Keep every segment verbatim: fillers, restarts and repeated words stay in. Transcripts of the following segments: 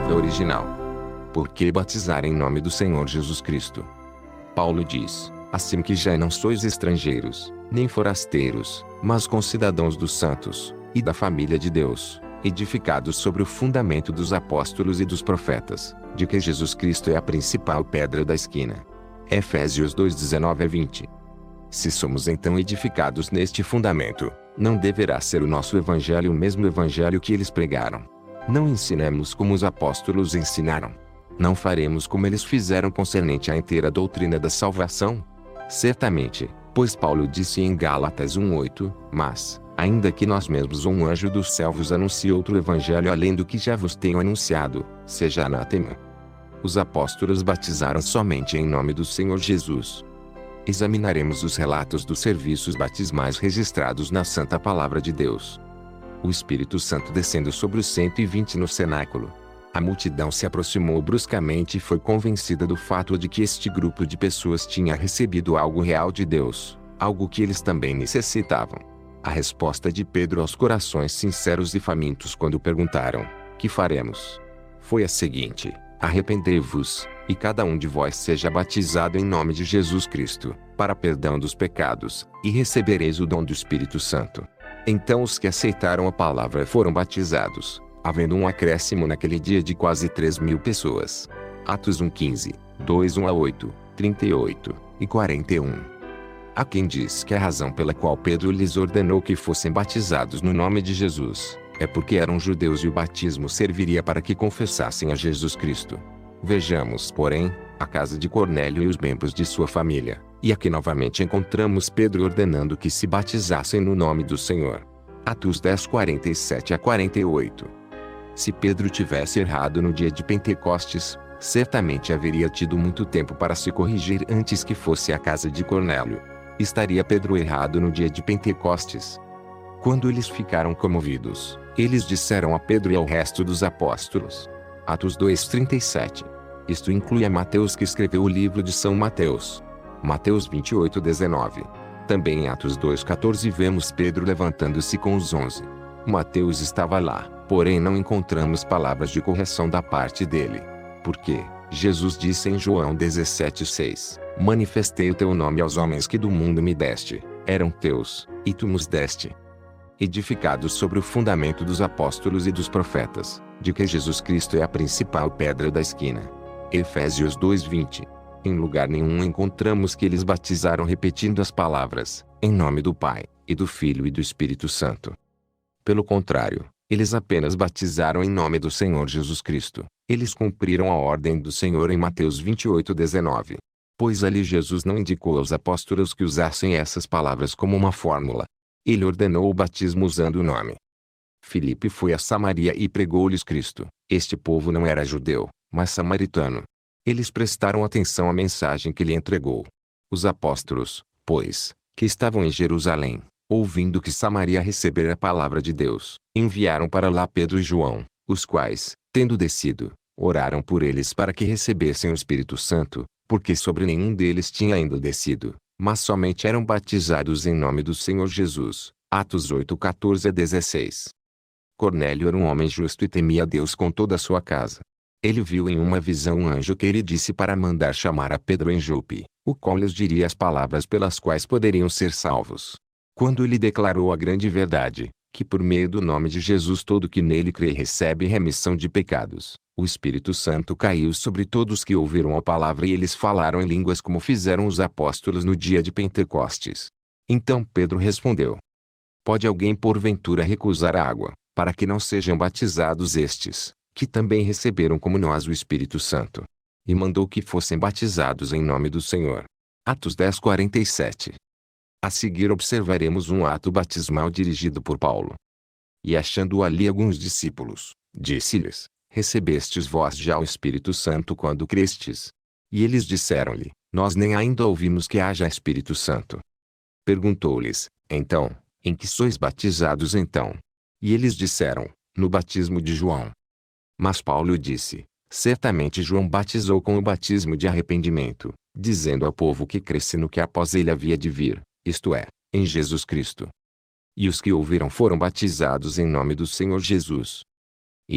palavra original. Por que batizar em nome do Senhor Jesus Cristo? Paulo diz: assim que já não sois estrangeiros, nem forasteiros, mas concidadãos dos santos, e da família de Deus, edificados sobre o fundamento dos apóstolos e dos profetas, de que Jesus Cristo é a principal pedra da esquina. Efésios dois, dezenove a vinte. Se somos então edificados neste fundamento, não deverá ser o nosso evangelho o mesmo evangelho que eles pregaram. Não ensinemos como os apóstolos ensinaram. Não faremos como eles fizeram concernente à inteira doutrina da salvação? Certamente, pois Paulo disse em Gálatas um, oito, mas, ainda que nós mesmos ou um anjo do céu vos anuncie outro evangelho além do que já vos tenho anunciado, seja anátema. Os apóstolos batizaram somente em nome do Senhor Jesus. Examinaremos os relatos dos serviços batismais registrados na Santa Palavra de Deus. O Espírito Santo descendo sobre os cento e vinte no cenáculo. A multidão se aproximou bruscamente e foi convencida do fato de que este grupo de pessoas tinha recebido algo real de Deus, algo que eles também necessitavam. A resposta de Pedro aos corações sinceros e famintos quando perguntaram: que faremos? Foi a seguinte: arrependei-vos, e cada um de vós seja batizado em nome de Jesus Cristo, para perdão dos pecados, e recebereis o dom do Espírito Santo. Então os que aceitaram a palavra foram batizados, havendo um acréscimo naquele dia de quase três mil pessoas. Atos um, quinze, dois, um a oito, trinta e oito e quarenta e um. Há quem diz que a razão pela qual Pedro lhes ordenou que fossem batizados no nome de Jesus, é porque eram judeus e o batismo serviria para que confessassem a Jesus Cristo. Vejamos, porém, a casa de Cornélio e os membros de sua família, e aqui novamente encontramos Pedro ordenando que se batizassem no nome do Senhor. Atos dez, quarenta e sete a quarenta e oito. Se Pedro tivesse errado no dia de Pentecostes, certamente haveria tido muito tempo para se corrigir antes que fosse à casa de Cornélio. Estaria Pedro errado no dia de Pentecostes? Quando eles ficaram comovidos, eles disseram a Pedro e ao resto dos apóstolos. Atos dois, trinta e sete. Isto inclui a Mateus, que escreveu o livro de São Mateus. Mateus vinte e oito, dezenove. Também em Atos dois, catorze vemos Pedro levantando-se com os onze. Mateus estava lá, porém não encontramos palavras de correção da parte dele. Porque Jesus disse em João dezessete, seis: manifestei o teu nome aos homens que do mundo me deste, eram teus, e tu nos deste. Edificados sobre o fundamento dos apóstolos e dos profetas, de que Jesus Cristo é a principal pedra da esquina. Efésios dois, vinte. Em lugar nenhum encontramos que eles batizaram repetindo as palavras, em nome do Pai, e do Filho e do Espírito Santo. Pelo contrário, eles apenas batizaram em nome do Senhor Jesus Cristo. Eles cumpriram a ordem do Senhor em Mateus vinte e oito, dezenove. Pois ali Jesus não indicou aos apóstolos que usassem essas palavras como uma fórmula. Ele ordenou o batismo usando o nome. Filipe foi a Samaria e pregou-lhes Cristo. Este povo não era judeu, mas samaritano. Eles prestaram atenção à mensagem que lhe entregou. Os apóstolos, pois, que estavam em Jerusalém, ouvindo que Samaria recebera a palavra de Deus, enviaram para lá Pedro e João, os quais, tendo descido, oraram por eles para que recebessem o Espírito Santo, porque sobre nenhum deles tinha ainda descido, mas somente eram batizados em nome do Senhor Jesus. Atos oito, catorze a dezesseis. Cornélio era um homem justo e temia a Deus com toda a sua casa. Ele viu em uma visão um anjo que lhe disse para mandar chamar a Pedro em Jope, o qual lhes diria as palavras pelas quais poderiam ser salvos. Quando ele declarou a grande verdade, que por meio do nome de Jesus todo que nele crê recebe remissão de pecados, o Espírito Santo caiu sobre todos que ouviram a palavra e eles falaram em línguas como fizeram os apóstolos no dia de Pentecostes. Então Pedro respondeu: pode alguém porventura recusar a água, para que não sejam batizados estes, que também receberam como nós o Espírito Santo? E mandou que fossem batizados em nome do Senhor. Atos dez, quarenta e sete. A seguir observaremos um ato batismal dirigido por Paulo. E achando ali alguns discípulos, disse-lhes: recebestes vós já o Espírito Santo quando crestes? E eles disseram-lhe: nós nem ainda ouvimos que haja Espírito Santo. Perguntou-lhes: então, em que sois batizados então? E eles disseram: no batismo de João. Mas Paulo disse: certamente João batizou com o batismo de arrependimento, dizendo ao povo que cresce no que após ele havia de vir, isto é, em Jesus Cristo. E os que ouviram foram batizados em nome do Senhor Jesus. E,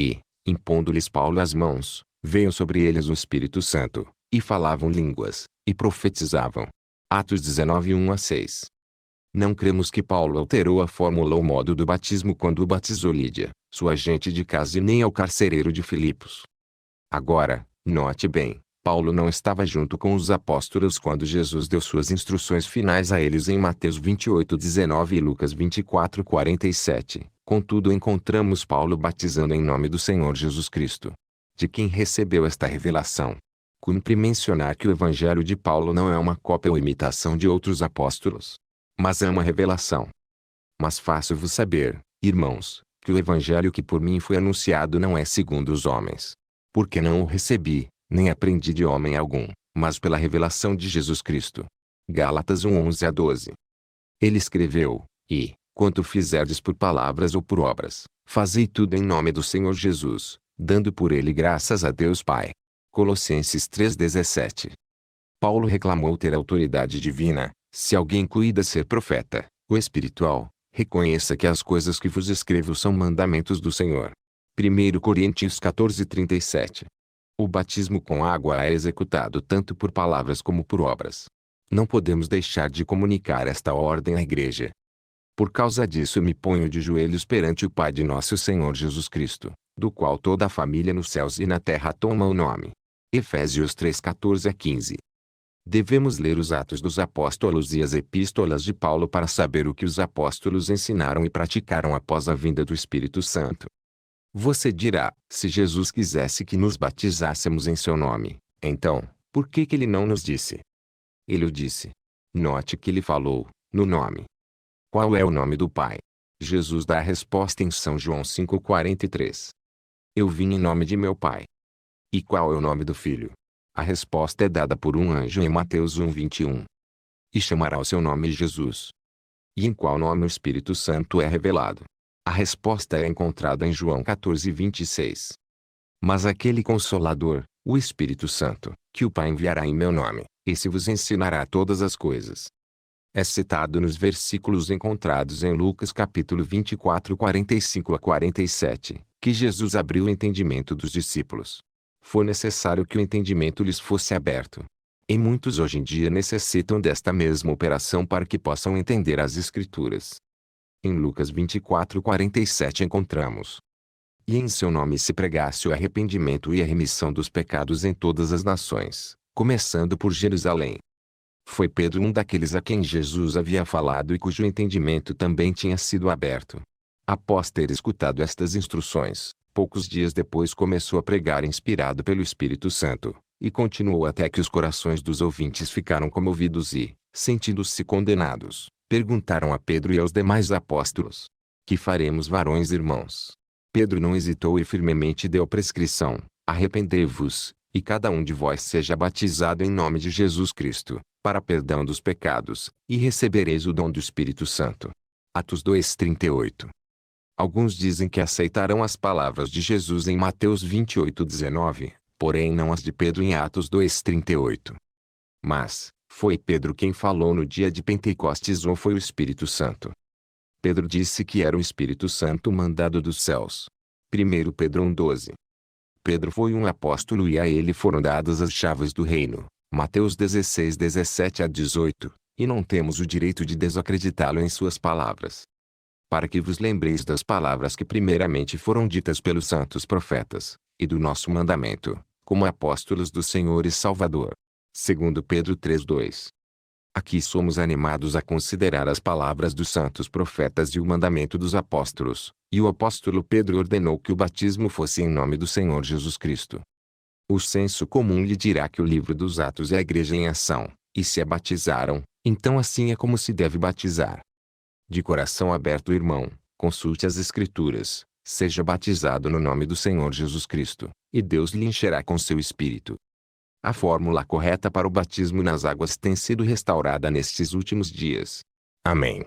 Impondo-lhes Paulo as mãos, veio sobre eles o Espírito Santo, e falavam línguas, e profetizavam. Atos dezenove, um a seis. Não cremos que Paulo alterou a fórmula ou modo do batismo quando batizou Lídia, sua agente de casa, e nem ao carcereiro de Filipos. Agora, note bem, Paulo não estava junto com os apóstolos quando Jesus deu suas instruções finais a eles em Mateus vinte e oito, dezenove e Lucas vinte e quatro, quarenta e sete. Contudo, encontramos Paulo batizando em nome do Senhor Jesus Cristo. De quem recebeu esta revelação? Cumpre mencionar que o Evangelho de Paulo não é uma cópia ou imitação de outros apóstolos, mas é uma revelação. Mas faço-vos saber, irmãos, que o Evangelho que por mim foi anunciado não é segundo os homens. Porque não o recebi, nem aprendi de homem algum, mas pela revelação de Jesus Cristo. Gálatas um, onze a doze. Ele escreveu, e, quanto fizerdes por palavras ou por obras, fazei tudo em nome do Senhor Jesus, dando por ele graças a Deus Pai. Colossenses três, dezessete. Paulo reclamou ter autoridade divina. Se alguém cuida ser profeta, ou espiritual, reconheça que as coisas que vos escrevo são mandamentos do Senhor. primeiro Coríntios quatorze, trinta e sete. O batismo com água é executado tanto por palavras como por obras. Não podemos deixar de comunicar esta ordem à igreja. Por causa disso me ponho de joelhos perante o Pai de nosso Senhor Jesus Cristo, do qual toda a família nos céus e na terra toma o nome. Efésios três, quatorze a quinze. Devemos ler os Atos dos Apóstolos e as Epístolas de Paulo para saber o que os apóstolos ensinaram e praticaram após a vinda do Espírito Santo. Você dirá, se Jesus quisesse que nos batizássemos em seu nome, então, por que que ele não nos disse? Ele o disse. Note que ele falou, no nome. Qual é o nome do Pai? Jesus dá a resposta em São João cinco, quarenta e três. Eu vim em nome de meu Pai. E qual é o nome do Filho? A resposta é dada por um anjo em Mateus um, vinte e um. E chamará o seu nome Jesus. E em qual nome o Espírito Santo é revelado? A resposta é encontrada em João quatorze, vinte e seis. Mas aquele Consolador, o Espírito Santo, que o Pai enviará em meu nome, esse vos ensinará todas as coisas. É citado nos versículos encontrados em Lucas capítulo vinte e quatro, quarenta e cinco a quarenta e sete, que Jesus abriu o entendimento dos discípulos. Foi necessário que o entendimento lhes fosse aberto. E muitos hoje em dia necessitam desta mesma operação para que possam entender as Escrituras. Em Lucas vinte e quatro, quarenta e sete encontramos: E em seu nome se pregasse o arrependimento e a remissão dos pecados em todas as nações, começando por Jerusalém. Foi Pedro um daqueles a quem Jesus havia falado e cujo entendimento também tinha sido aberto. Após ter escutado estas instruções, poucos dias depois começou a pregar inspirado pelo Espírito Santo, e continuou até que os corações dos ouvintes ficaram comovidos e, sentindo-se condenados, perguntaram a Pedro e aos demais apóstolos: Que faremos, varões irmãos? Pedro não hesitou e firmemente deu prescrição: Arrependei-vos, e cada um de vós seja batizado em nome de Jesus Cristo, para perdão dos pecados, e recebereis o dom do Espírito Santo. Atos dois, trinta e oito. Alguns dizem que aceitarão as palavras de Jesus em Mateus vinte e oito, dezenove, porém não as de Pedro em Atos dois, trinta e oito. Mas, foi Pedro quem falou no dia de Pentecostes ou foi o Espírito Santo? Pedro disse que era o Espírito Santo mandado dos céus. primeiro Pedro um, doze. Pedro foi um apóstolo e a ele foram dadas as chaves do reino. Mateus dezesseis, dezessete a dezoito, e não temos o direito de desacreditá-lo em suas palavras. Para que vos lembreis das palavras que primeiramente foram ditas pelos santos profetas, e do nosso mandamento, como apóstolos do Senhor e Salvador. segundo Pedro três, dois. Aqui somos animados a considerar as palavras dos santos profetas e o mandamento dos apóstolos, e o apóstolo Pedro ordenou que o batismo fosse em nome do Senhor Jesus Cristo. O senso comum lhe dirá que o livro dos Atos é a igreja em ação, e se a batizaram, então assim é como se deve batizar. De coração aberto, irmão, consulte as Escrituras, seja batizado no nome do Senhor Jesus Cristo, e Deus lhe encherá com seu Espírito. A fórmula correta para o batismo nas águas tem sido restaurada nestes últimos dias. Amém.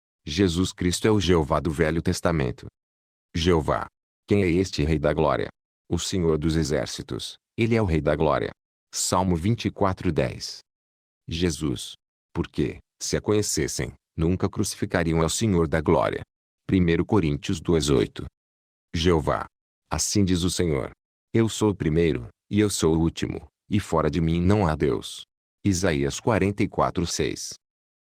Jesus Cristo é o Jeová do Velho Testamento. Jeová. Quem é este Rei da Glória? O Senhor dos Exércitos, ele é o Rei da Glória. Salmo vinte e quatro, dez. Jesus. Porque, se a conhecessem, nunca crucificariam ao Senhor da Glória. primeiro Coríntios dois, oito. Jeová. Assim diz o Senhor. Eu sou o primeiro, e eu sou o último, e fora de mim não há Deus. Isaías quarenta e quatro, seis.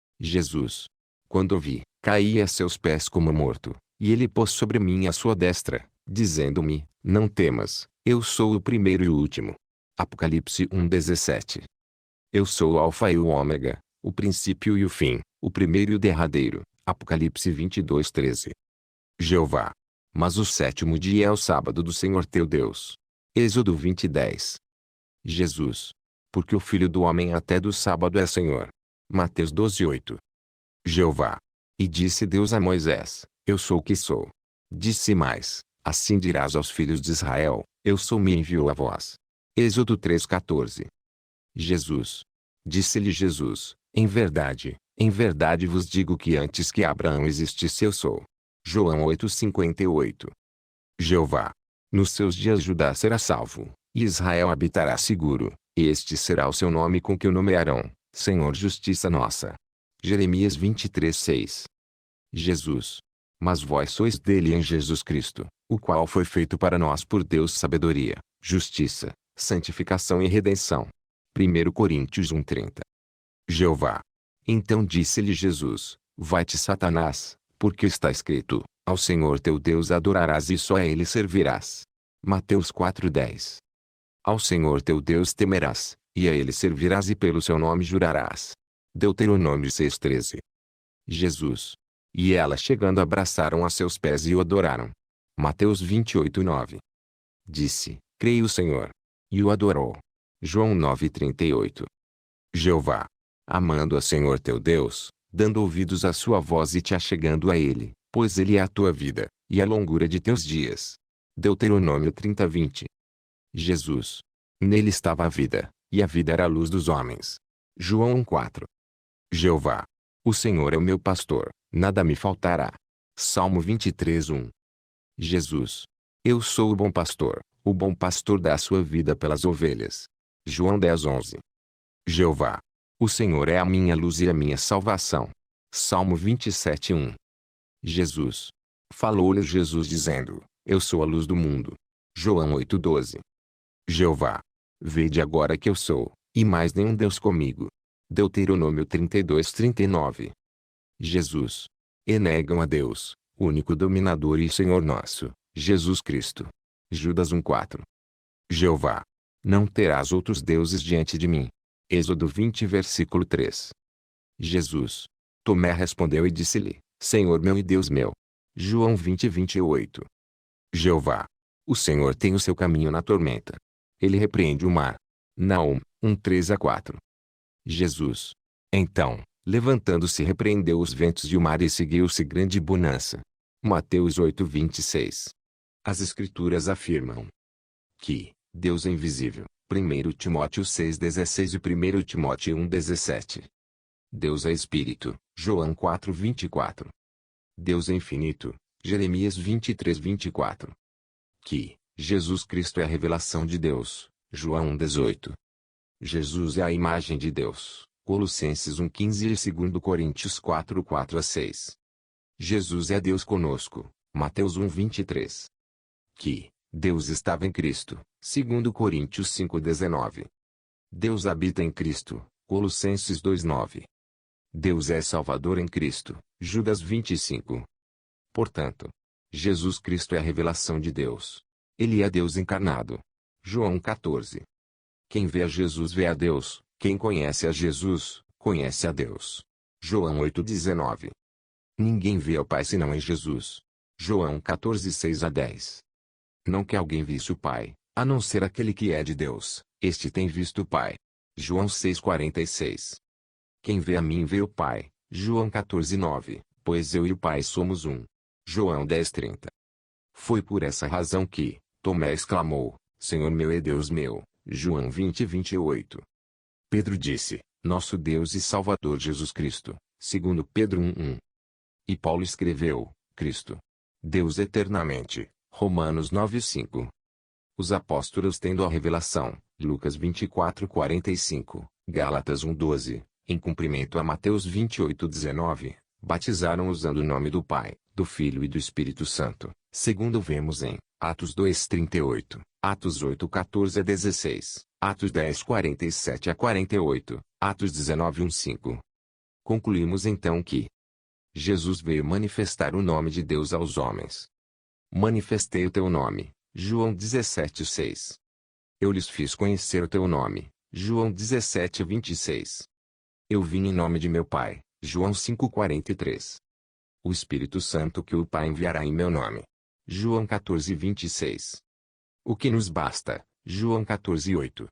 Jesus. Quando o vi, caí a seus pés como morto, e ele pôs sobre mim a sua destra, dizendo-me, não temas, eu sou o primeiro e o último. Apocalipse um, dezessete. Eu sou o Alfa e o Ômega, o princípio e o fim, o primeiro e o derradeiro. Apocalipse vinte e dois, treze. Jeová. Mas o sétimo dia é o sábado do Senhor teu Deus. Êxodo vinte, dez. Jesus. Porque o Filho do Homem até do sábado é Senhor. Mateus doze, oito. Jeová. E disse Deus a Moisés, eu sou o que sou. Disse mais, assim dirás aos filhos de Israel, eu sou me enviou a vós. Êxodo três, quatorze. Jesus. Disse-lhe Jesus, em verdade, em verdade vos digo que antes que Abraão existisse eu sou. João oito, cinquenta e oito. Jeová. Nos seus dias Judá será salvo, e Israel habitará seguro, e este será o seu nome com que o nomearão, Senhor Justiça Nossa. Jeremias vinte e três, seis. Jesus. Mas vós sois dele em Jesus Cristo, o qual foi feito para nós por Deus sabedoria, justiça, santificação e redenção. primeiro Coríntios um, trinta. Jeová. Então disse-lhe Jesus, vai-te Satanás, porque está escrito, ao Senhor teu Deus adorarás e só a ele servirás. Mateus quatro, dez. Ao Senhor teu Deus temerás, e a ele servirás e pelo seu nome jurarás. Deuteronômio seis, treze. Jesus. E elas chegando abraçaram a seus pés e o adoraram. Mateus vinte e oito, nove. Disse, creio Senhor. E o adorou. João nove, trinta e oito. Jeová. Amando a Senhor teu Deus, dando ouvidos à sua voz e te achegando a ele, pois ele é a tua vida, e a longura de teus dias. Deuteronômio trinta, vinte. Jesus. Nele estava a vida, e a vida era a luz dos homens. João um, quatro. Jeová. O Senhor é o meu pastor, nada me faltará. Salmo vinte e três, um. Jesus. Eu sou o bom pastor, o bom pastor dá a sua vida pelas ovelhas. João dez, onze. Jeová. O Senhor é a minha luz e a minha salvação. Salmo vinte e sete, um. Jesus. Falou-lhe Jesus dizendo, eu sou a luz do mundo. João oito, doze. Jeová. Vede agora que eu sou, e mais nenhum Deus comigo. Deuteronômio trinta e dois, trinta e nove. Jesus. E negam a Deus, único dominador e Senhor nosso, Jesus Cristo. Judas um, quatro. Jeová. Não terás outros deuses diante de mim. Êxodo vinte, versículo três. Jesus. Tomé respondeu e disse-lhe, Senhor meu e Deus meu. João vinte, vinte e oito. Jeová. O Senhor tem o seu caminho na tormenta. Ele repreende o mar. Naum, um, três a quatro. Jesus. Então, levantando-se repreendeu os ventos e o mar e seguiu-se grande bonança. Mateus oito, vinte e seis. As Escrituras afirmam que Deus é invisível. primeiro Timóteo seis, dezesseis e primeiro Timóteo um, dezessete. Deus é Espírito. João quatro, vinte e quatro. Deus é infinito. Jeremias vinte e três, vinte e quatro. Que Jesus Cristo é a revelação de Deus. João um, dezoito. Jesus é a imagem de Deus. Colossenses um, quinze e dois Coríntios quatro, quatro a seis. Jesus é Deus conosco. Mateus um, vinte e três. Que Deus estava em Cristo. segundo Coríntios cinco, dezenove. Deus habita em Cristo. Colossenses dois, nove. Deus é Salvador em Cristo. Judas vinte e cinco. Portanto, Jesus Cristo é a revelação de Deus. Ele é Deus encarnado. João quatorze. Quem vê a Jesus vê a Deus. Quem conhece a Jesus, conhece a Deus. João oito, dezenove. Ninguém vê ao Pai senão em Jesus. João quatorze, seis a dez. Não que alguém visse o Pai, a não ser aquele que é de Deus, este tem visto o Pai. João seis, quarenta e seis. Quem vê a mim vê o Pai. João quatorze, nove, pois eu e o Pai somos um. João dez, trinta. Foi por essa razão que Tomé exclamou, Senhor meu e Deus meu. João vinte, vinte e oito. Pedro disse, nosso Deus e Salvador Jesus Cristo. segundo Pedro um, um. E Paulo escreveu, Cristo. Deus eternamente. Romanos nove, cinco. Os apóstolos tendo a revelação, Lucas vinte e quatro, quarenta e cinco, Gálatas um, doze, em cumprimento a Mateus vinte e oito, dezenove, batizaram usando o nome do Pai, do Filho e do Espírito Santo, segundo vemos em Atos dois, trinta e oito, Atos oito, quatorze a dezesseis, Atos dez, quarenta e sete a quarenta e oito, Atos dezenove, um, cinco. Concluímos então que Jesus veio manifestar o nome de Deus aos homens. Manifestei o teu nome, João dezessete, seis. Eu lhes fiz conhecer o teu nome, João dezessete, vinte e seis. Eu vim em nome de meu Pai, João cinco, quarenta e três. O Espírito Santo que o Pai enviará em meu nome, João quatorze, vinte e seis. O que nos basta, João quatorze, oito.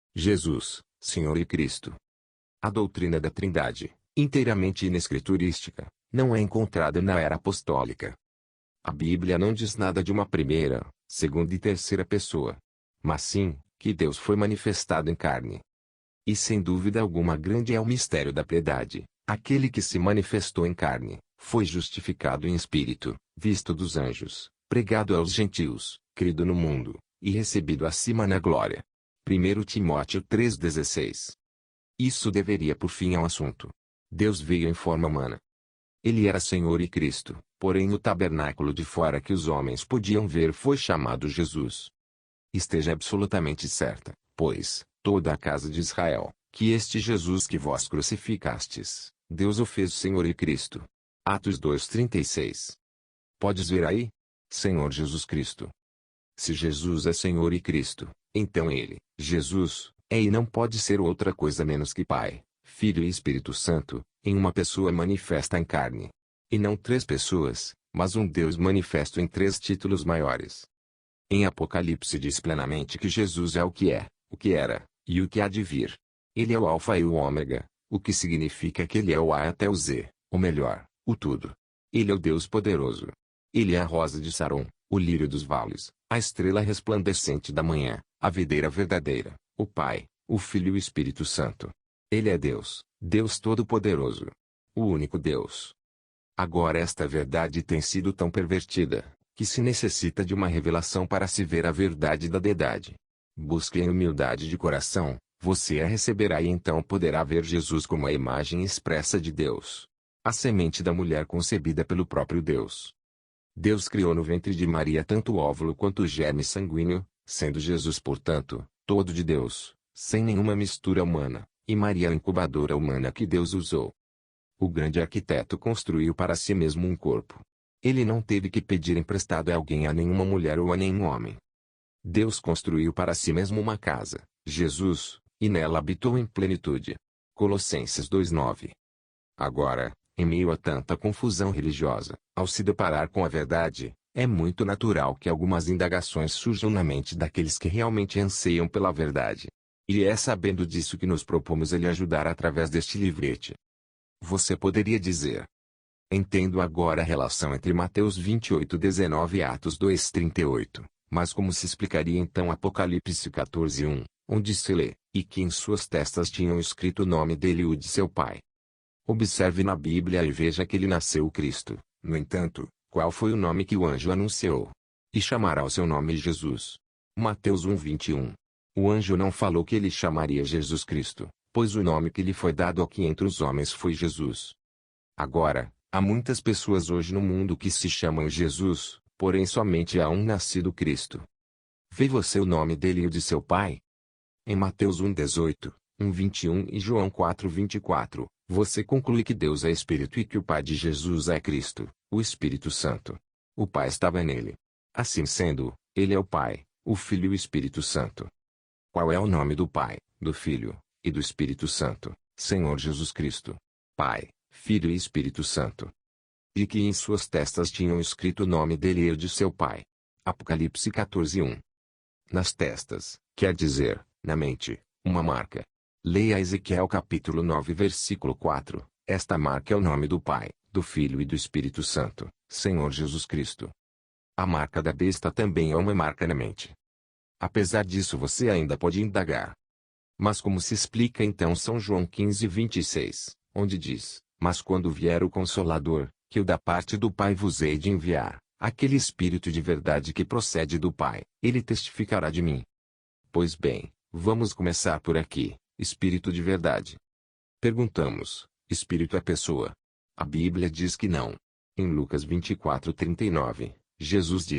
Jesus, Senhor e Cristo. A doutrina da Trindade, inteiramente inescriturística, não é encontrada na era apostólica. A Bíblia não diz nada de uma primeira, segunda e terceira pessoa, mas sim, que Deus foi manifestado em carne. E sem dúvida alguma grande é o mistério da piedade, aquele que se manifestou em carne, foi justificado em espírito, visto dos anjos, pregado aos gentios, crido no mundo, e recebido acima na glória. primeiro Timóteo três, dezesseis. Isso deveria por fim ao assunto. Deus veio em forma humana. Ele era Senhor e Cristo, porém o tabernáculo de fora que os homens podiam ver foi chamado Jesus. Esteja absolutamente certa, pois, toda a casa de Israel, que este Jesus que vós crucificastes, Deus o fez Senhor e Cristo. Atos dois, trinta e seis. Podes ver aí? Senhor Jesus Cristo. Se Jesus é Senhor e Cristo, então ele, Jesus, é e não pode ser outra coisa menos que Pai, Filho e Espírito Santo, em uma pessoa manifesta em carne. E não três pessoas, mas um Deus manifesto em três títulos maiores. Em Apocalipse diz plenamente que Jesus é o que é, o que era, e o que há de vir. Ele é o Alfa e o Ômega, o que significa que ele é o A até o Z, ou melhor, o tudo. Ele é o Deus poderoso. Ele é a rosa de Saron, o lírio dos vales, a estrela resplandecente da manhã, a videira verdadeira, o Pai, o Filho e o Espírito Santo. Ele é Deus, Deus Todo-Poderoso. O único Deus. Agora esta verdade tem sido tão pervertida, que se necessita de uma revelação para se ver a verdade da deidade. Busque em humildade de coração, você a receberá e então poderá ver Jesus como a imagem expressa de Deus. A semente da mulher concebida pelo próprio Deus. Deus criou no ventre de Maria tanto o óvulo quanto o germe sanguíneo, sendo Jesus portanto, todo de Deus, sem nenhuma mistura humana, e Maria a incubadora humana que Deus usou. O grande arquiteto construiu para si mesmo um corpo. Ele não teve que pedir emprestado a alguém, a nenhuma mulher ou a nenhum homem. Deus construiu para si mesmo uma casa, Jesus, e nela habitou em plenitude. Colossenses dois, nove. Agora, em meio a tanta confusão religiosa, ao se deparar com a verdade, é muito natural que algumas indagações surjam na mente daqueles que realmente anseiam pela verdade. E é sabendo disso que nos propomos a lhe ajudar através deste livrete. Você poderia dizer: entendo agora a relação entre Mateus vinte e oito, dezenove e Atos dois, trinta e oito, mas como se explicaria então Apocalipse quatorze, um, onde se lê, e que em suas testas tinham escrito o nome dele e o de seu pai? Observe na Bíblia e veja que ele nasceu o Cristo. No entanto, qual foi o nome que o anjo anunciou? E chamará o seu nome Jesus. Mateus um, vinte e um. O anjo não falou que ele chamaria Jesus Cristo, pois o nome que lhe foi dado aqui entre os homens foi Jesus. Agora, há muitas pessoas hoje no mundo que se chamam Jesus, porém somente há um nascido Cristo. Vê você o nome dele e o de seu pai? Em Mateus um, dezoito, um, vinte e um e João quatro, vinte e quatro, você conclui que Deus é Espírito e que o Pai de Jesus é Cristo, o Espírito Santo. O Pai estava nele. Assim sendo, ele é o Pai, o Filho e o Espírito Santo. Qual é o nome do Pai, do Filho, e do Espírito Santo? Senhor Jesus Cristo. Pai, Filho e Espírito Santo. E que em suas testas tinham escrito o nome dele e o de seu pai. Apocalipse quatorze, um. Nas testas, quer dizer, na mente, uma marca. Leia Ezequiel capítulo nove versículo quatro, esta marca é o nome do Pai, do Filho e do Espírito Santo, Senhor Jesus Cristo. A marca da besta também é uma marca na mente. Apesar disso você ainda pode indagar. Mas como se explica então São João quinze, vinte e seis, onde diz: mas quando vier o Consolador, que eu da parte do Pai vos hei de enviar, aquele Espírito de verdade que procede do Pai, ele testificará de mim. Pois bem, vamos começar por aqui. Espírito de verdade. Perguntamos: Espírito é pessoa? A Bíblia diz que não. Em Lucas vinte e quatro, trinta e nove, Jesus disse: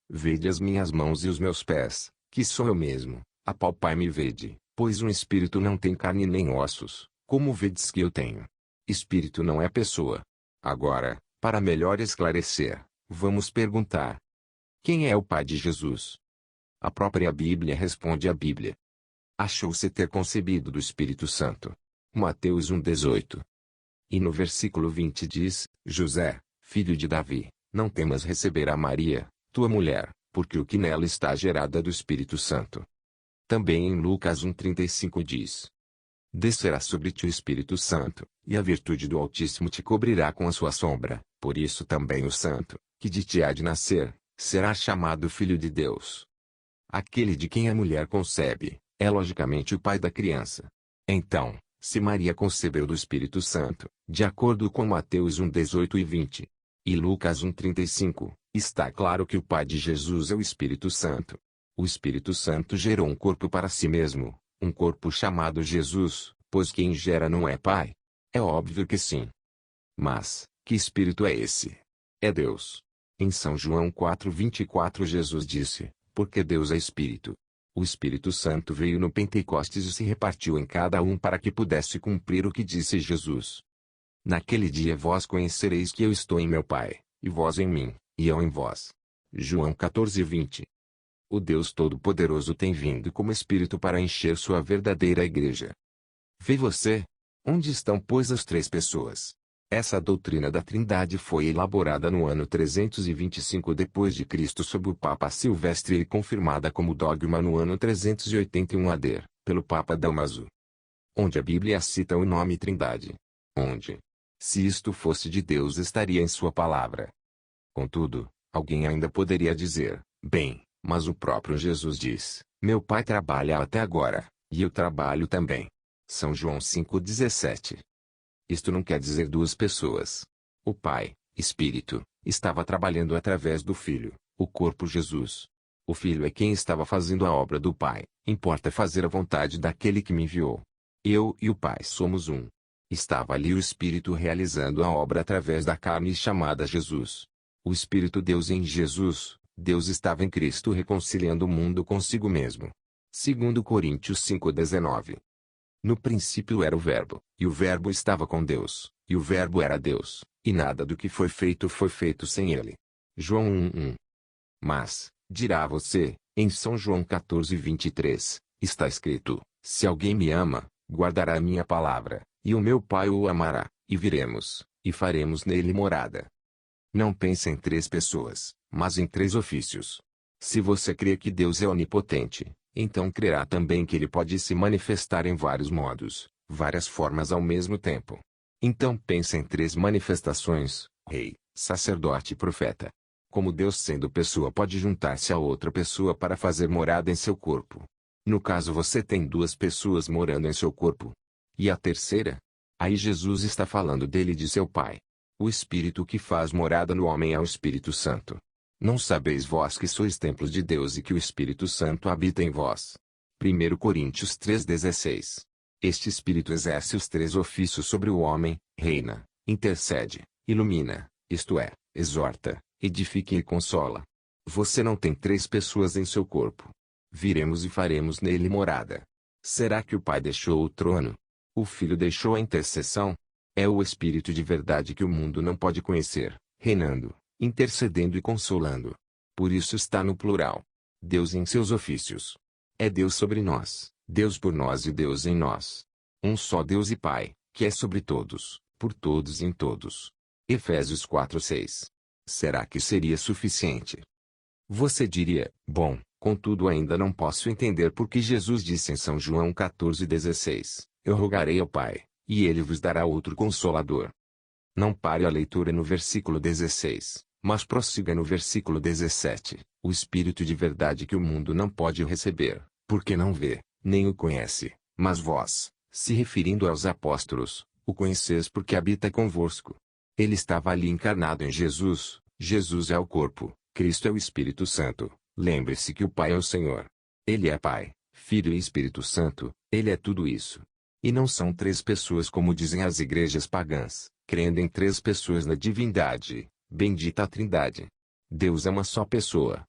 Vede as minhas mãos e os meus pés, que sou eu mesmo, apalpai-me e vede, pois um espírito não tem carne nem ossos, como vedes que eu tenho. Espírito não é pessoa. Agora, para melhor esclarecer, vamos perguntar: quem é o Pai de Jesus? A própria Bíblia responde a Bíblia. Achou-se ter concebido do Espírito Santo. Mateus um, dezoito. E no versículo vinte diz: José, filho de Davi, não temas receber a Maria, tua mulher, porque o que nela está gerado é do Espírito Santo. Também em Lucas um, trinta e cinco diz: descerá sobre ti o Espírito Santo, e a virtude do Altíssimo te cobrirá com a sua sombra, por isso também o Santo, que de ti há de nascer, será chamado Filho de Deus. Aquele de quem a mulher concebe, é logicamente o pai da criança. Então, se Maria concebeu do Espírito Santo, de acordo com Mateus um, dezoito e vinte, e Lucas um, trinta e cinco, está claro que o pai de Jesus é o Espírito Santo. O Espírito Santo gerou um corpo para si mesmo, um corpo chamado Jesus, pois quem gera não é pai? É óbvio que sim. Mas, que Espírito é esse? É Deus. Em São João quatro, vinte e quatro Jesus disse: porque Deus é Espírito. O Espírito Santo veio no Pentecostes e se repartiu em cada um para que pudesse cumprir o que disse Jesus. Naquele dia vós conhecereis que eu estou em meu Pai, e vós em mim, e eu em vós. João quatorze, vinte. O Deus Todo-Poderoso tem vindo como Espírito para encher sua verdadeira igreja. Vê você? Onde estão, pois, as três pessoas? Essa doutrina da Trindade foi elaborada no ano trezentos e vinte e cinco depois de Cristo sob o Papa Silvestre e confirmada como dogma no ano trezentos e oitenta e um A D, pelo Papa Damaso. Onde a Bíblia cita o nome Trindade? Onde? Se isto fosse de Deus, estaria em sua palavra. Contudo, alguém ainda poderia dizer: bem, mas o próprio Jesus diz: meu Pai trabalha até agora, e eu trabalho também. São João cinco, dezessete. Isto não quer dizer duas pessoas. O Pai, Espírito, estava trabalhando através do Filho, o corpo Jesus. O Filho é quem estava fazendo a obra do Pai, importa fazer a vontade daquele que me enviou. Eu e o Pai somos um. Estava ali o Espírito realizando a obra através da carne chamada Jesus. O Espírito Deus em Jesus, Deus estava em Cristo reconciliando o mundo consigo mesmo. Segundo Coríntios cinco, dezenove. No princípio era o Verbo, e o Verbo estava com Deus, e o Verbo era Deus, e nada do que foi feito foi feito sem ele. João um, um. Mas, dirá você, em São João quatorze, vinte e três, está escrito: se alguém me ama, guardará a minha palavra, e o meu Pai o amará, e viremos, e faremos nele morada. Não pense em três pessoas, mas em três ofícios. Se você crê que Deus é onipotente, então crerá também que ele pode se manifestar em vários modos, várias formas ao mesmo tempo. Então pense em três manifestações: rei, sacerdote e profeta. Como Deus sendo pessoa pode juntar-se a outra pessoa para fazer morada em seu corpo? No caso você tem duas pessoas morando em seu corpo. E a terceira? Aí Jesus está falando dele e de seu Pai. O Espírito que faz morada no homem é o Espírito Santo. Não sabeis vós que sois templos de Deus e que o Espírito Santo habita em vós? primeiro Coríntios três, dezesseis. Este Espírito exerce os três ofícios sobre o homem: reina, intercede, ilumina, isto é, exorta, edifica e consola. Você não tem três pessoas em seu corpo. Viremos e faremos nele morada. Será que o Pai deixou o trono? O Filho deixou a intercessão? É o Espírito de verdade que o mundo não pode conhecer, reinando, intercedendo e consolando. Por isso está no plural. Deus em seus ofícios. É Deus sobre nós, Deus por nós e Deus em nós. Um só Deus e Pai, que é sobre todos, por todos e em todos. Efésios quatro, seis. Será que seria suficiente? Você diria: bom, contudo ainda não posso entender porque Jesus disse em São João quatorze, dezesseis, eu rogarei ao Pai, e ele vos dará outro Consolador. Não pare a leitura no versículo dezesseis, mas prossiga no versículo dezessete, o Espírito de verdade que o mundo não pode receber, porque não vê, nem o conhece, mas vós, se referindo aos apóstolos, o conheceis porque habita convosco. Ele estava ali encarnado em Jesus, Jesus é o corpo, Cristo é o Espírito Santo. Lembre-se que o Pai é o Senhor. Ele é Pai, Filho e Espírito Santo, ele é tudo isso. E não são três pessoas como dizem as igrejas pagãs, crendo em três pessoas na divindade, bendita a Trindade. Deus é uma só pessoa,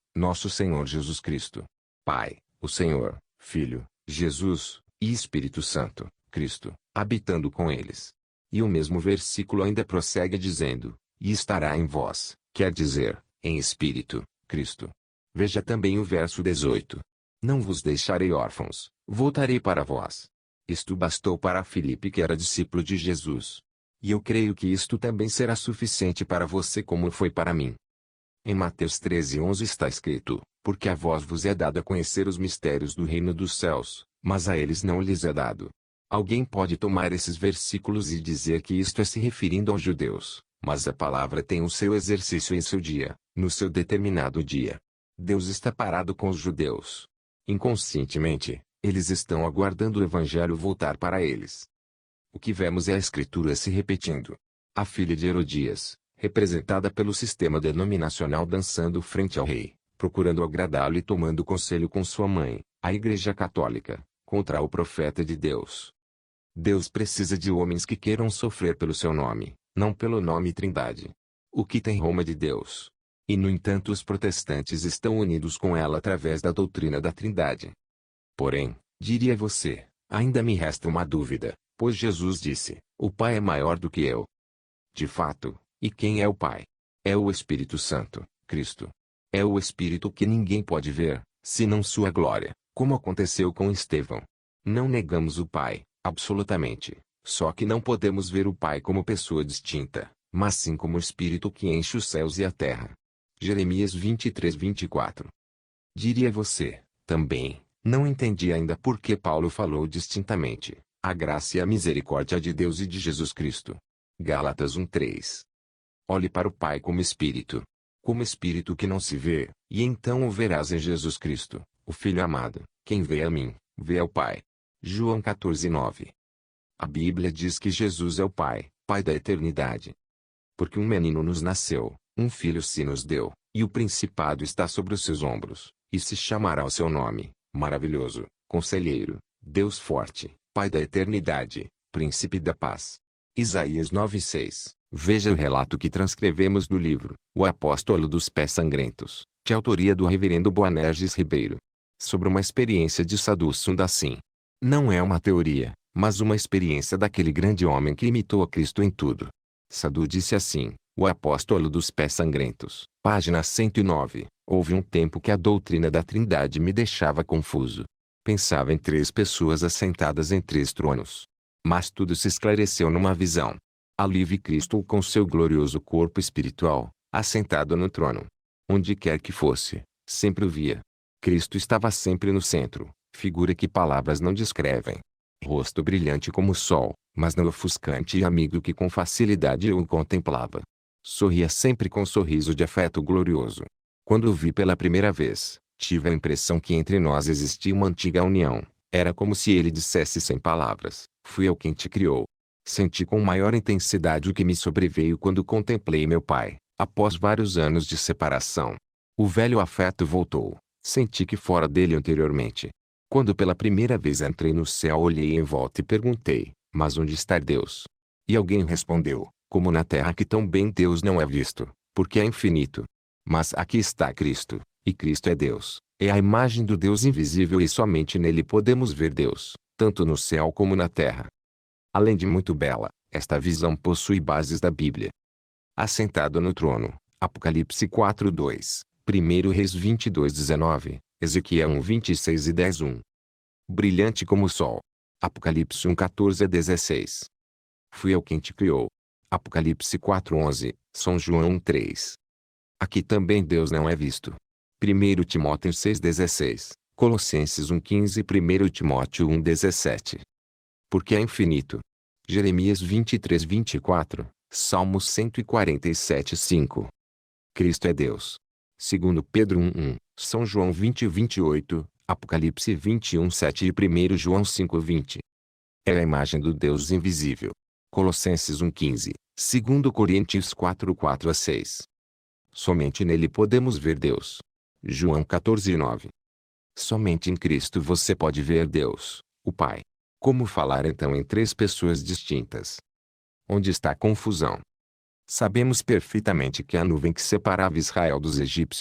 Nosso Senhor Jesus Cristo. Pai, o Senhor, Filho, Jesus, e Espírito Santo, Cristo, habitando com eles. E o mesmo versículo ainda prossegue dizendo, e estará em vós, quer dizer, em Espírito, Cristo. Veja também o verso dezoito. Não vos deixarei órfãos, voltarei para vós. Isto bastou para Filipe, que era discípulo de Jesus. E eu creio que isto também será suficiente para você como foi para mim. Em Mateus treze, onze está escrito, porque a vós vos é dado a conhecer os mistérios do reino dos céus, mas a eles não lhes é dado. Alguém pode tomar esses versículos e dizer que isto é se referindo aos judeus, mas a palavra tem o seu exercício em seu dia, no seu determinado dia. Deus está parado com os judeus. Inconscientemente, eles estão aguardando o evangelho voltar para eles. O que vemos é a escritura se repetindo. A filha de Herodias, representada pelo sistema denominacional dançando frente ao rei, procurando agradá-lo e tomando conselho com sua mãe, a Igreja Católica, contra o profeta de Deus. Deus precisa de homens que queiram sofrer pelo seu nome, não pelo nome Trindade. O que tem Roma de Deus? E no entanto os protestantes estão unidos com ela através da doutrina da Trindade. Porém, diria você, ainda me resta uma dúvida, pois Jesus disse, o Pai é maior do que eu. De fato, e quem é o Pai? É o Espírito Santo, Cristo. É o Espírito que ninguém pode ver, senão sua glória, como aconteceu com Estevão. Não negamos o Pai, absolutamente, só que não podemos ver o Pai como pessoa distinta, mas sim como Espírito que enche os céus e a terra. Jeremias vinte e três, vinte e quatro. Diria você, também, não entendi ainda por que Paulo falou distintamente, a graça e a misericórdia de Deus e de Jesus Cristo. Gálatas um, três. Olhe para o Pai como Espírito. Como Espírito que não se vê, e então o verás em Jesus Cristo, o Filho amado. Quem vê a mim, vê ao Pai. João quatorze, nove. A Bíblia diz que Jesus é o Pai, Pai da eternidade. Porque um menino nos nasceu, um filho se nos deu, e o principado está sobre os seus ombros, e se chamará o seu nome, Maravilhoso, Conselheiro, Deus Forte, Pai da eternidade, Príncipe da paz. Isaías nove, seis. Veja o relato que transcrevemos do livro, O Apóstolo dos Pés Sangrentos, de autoria do reverendo Boanerges Ribeiro. Sobre uma experiência de Sadhu Sundassim. Não é uma teoria, mas uma experiência daquele grande homem que imitou a Cristo em tudo. Sadhu disse assim, O Apóstolo dos Pés Sangrentos, página cento e nove. Houve um tempo que a doutrina da Trindade me deixava confuso. Pensava em três pessoas assentadas em três tronos. Mas tudo se esclareceu numa visão. Ali vi Cristo com seu glorioso corpo espiritual, assentado no trono. Onde quer que fosse, sempre o via. Cristo estava sempre no centro, figura que palavras não descrevem. Rosto brilhante como o sol, mas não ofuscante e amigo que com facilidade eu o contemplava. Sorria sempre com um sorriso de afeto glorioso. Quando o vi pela primeira vez, tive a impressão que entre nós existia uma antiga união. Era como se ele dissesse sem palavras, fui eu quem te criou. Senti com maior intensidade o que me sobreveio quando contemplei meu pai, após vários anos de separação. O velho afeto voltou, senti que fora dele anteriormente. Quando pela primeira vez entrei no céu olhei em volta e perguntei, mas onde está Deus? E alguém respondeu, como na terra que tão bem Deus não é visto, porque é infinito. Mas aqui está Cristo, e Cristo é Deus, é a imagem do Deus invisível e somente nele podemos ver Deus, tanto no céu como na terra. Além de muito bela, esta visão possui bases da Bíblia. Assentado no trono, Apocalipse quatro, dois, primeiro Reis vinte e dois, dezenove, Ezequiel um, vinte e seis e dez, um. Brilhante como o sol. Apocalipse um, quatorze a dezesseis. Fui eu quem te criou. Apocalipse quatro, onze, São João um, três. Aqui também Deus não é visto. primeiro Timóteo seis, dezesseis, Colossenses um, quinze e primeiro Timóteo um, dezessete. Porque é infinito. Jeremias vinte e três, vinte e quatro, Salmos cento e quarenta e sete, cinco. Cristo é Deus. segundo Pedro um, um, São João vinte, vinte e oito, Apocalipse vinte e um, sete e primeiro João cinco, vinte. É a imagem do Deus invisível. Colossenses um, quinze, segundo Coríntios quatro, quatro a seis. Somente nele podemos ver Deus. João quatorze, nove. Somente em Cristo você pode ver Deus, o Pai. Como falar então em três pessoas distintas? Onde está a confusão? Sabemos perfeitamente que a nuvem que separava Israel dos egípcios,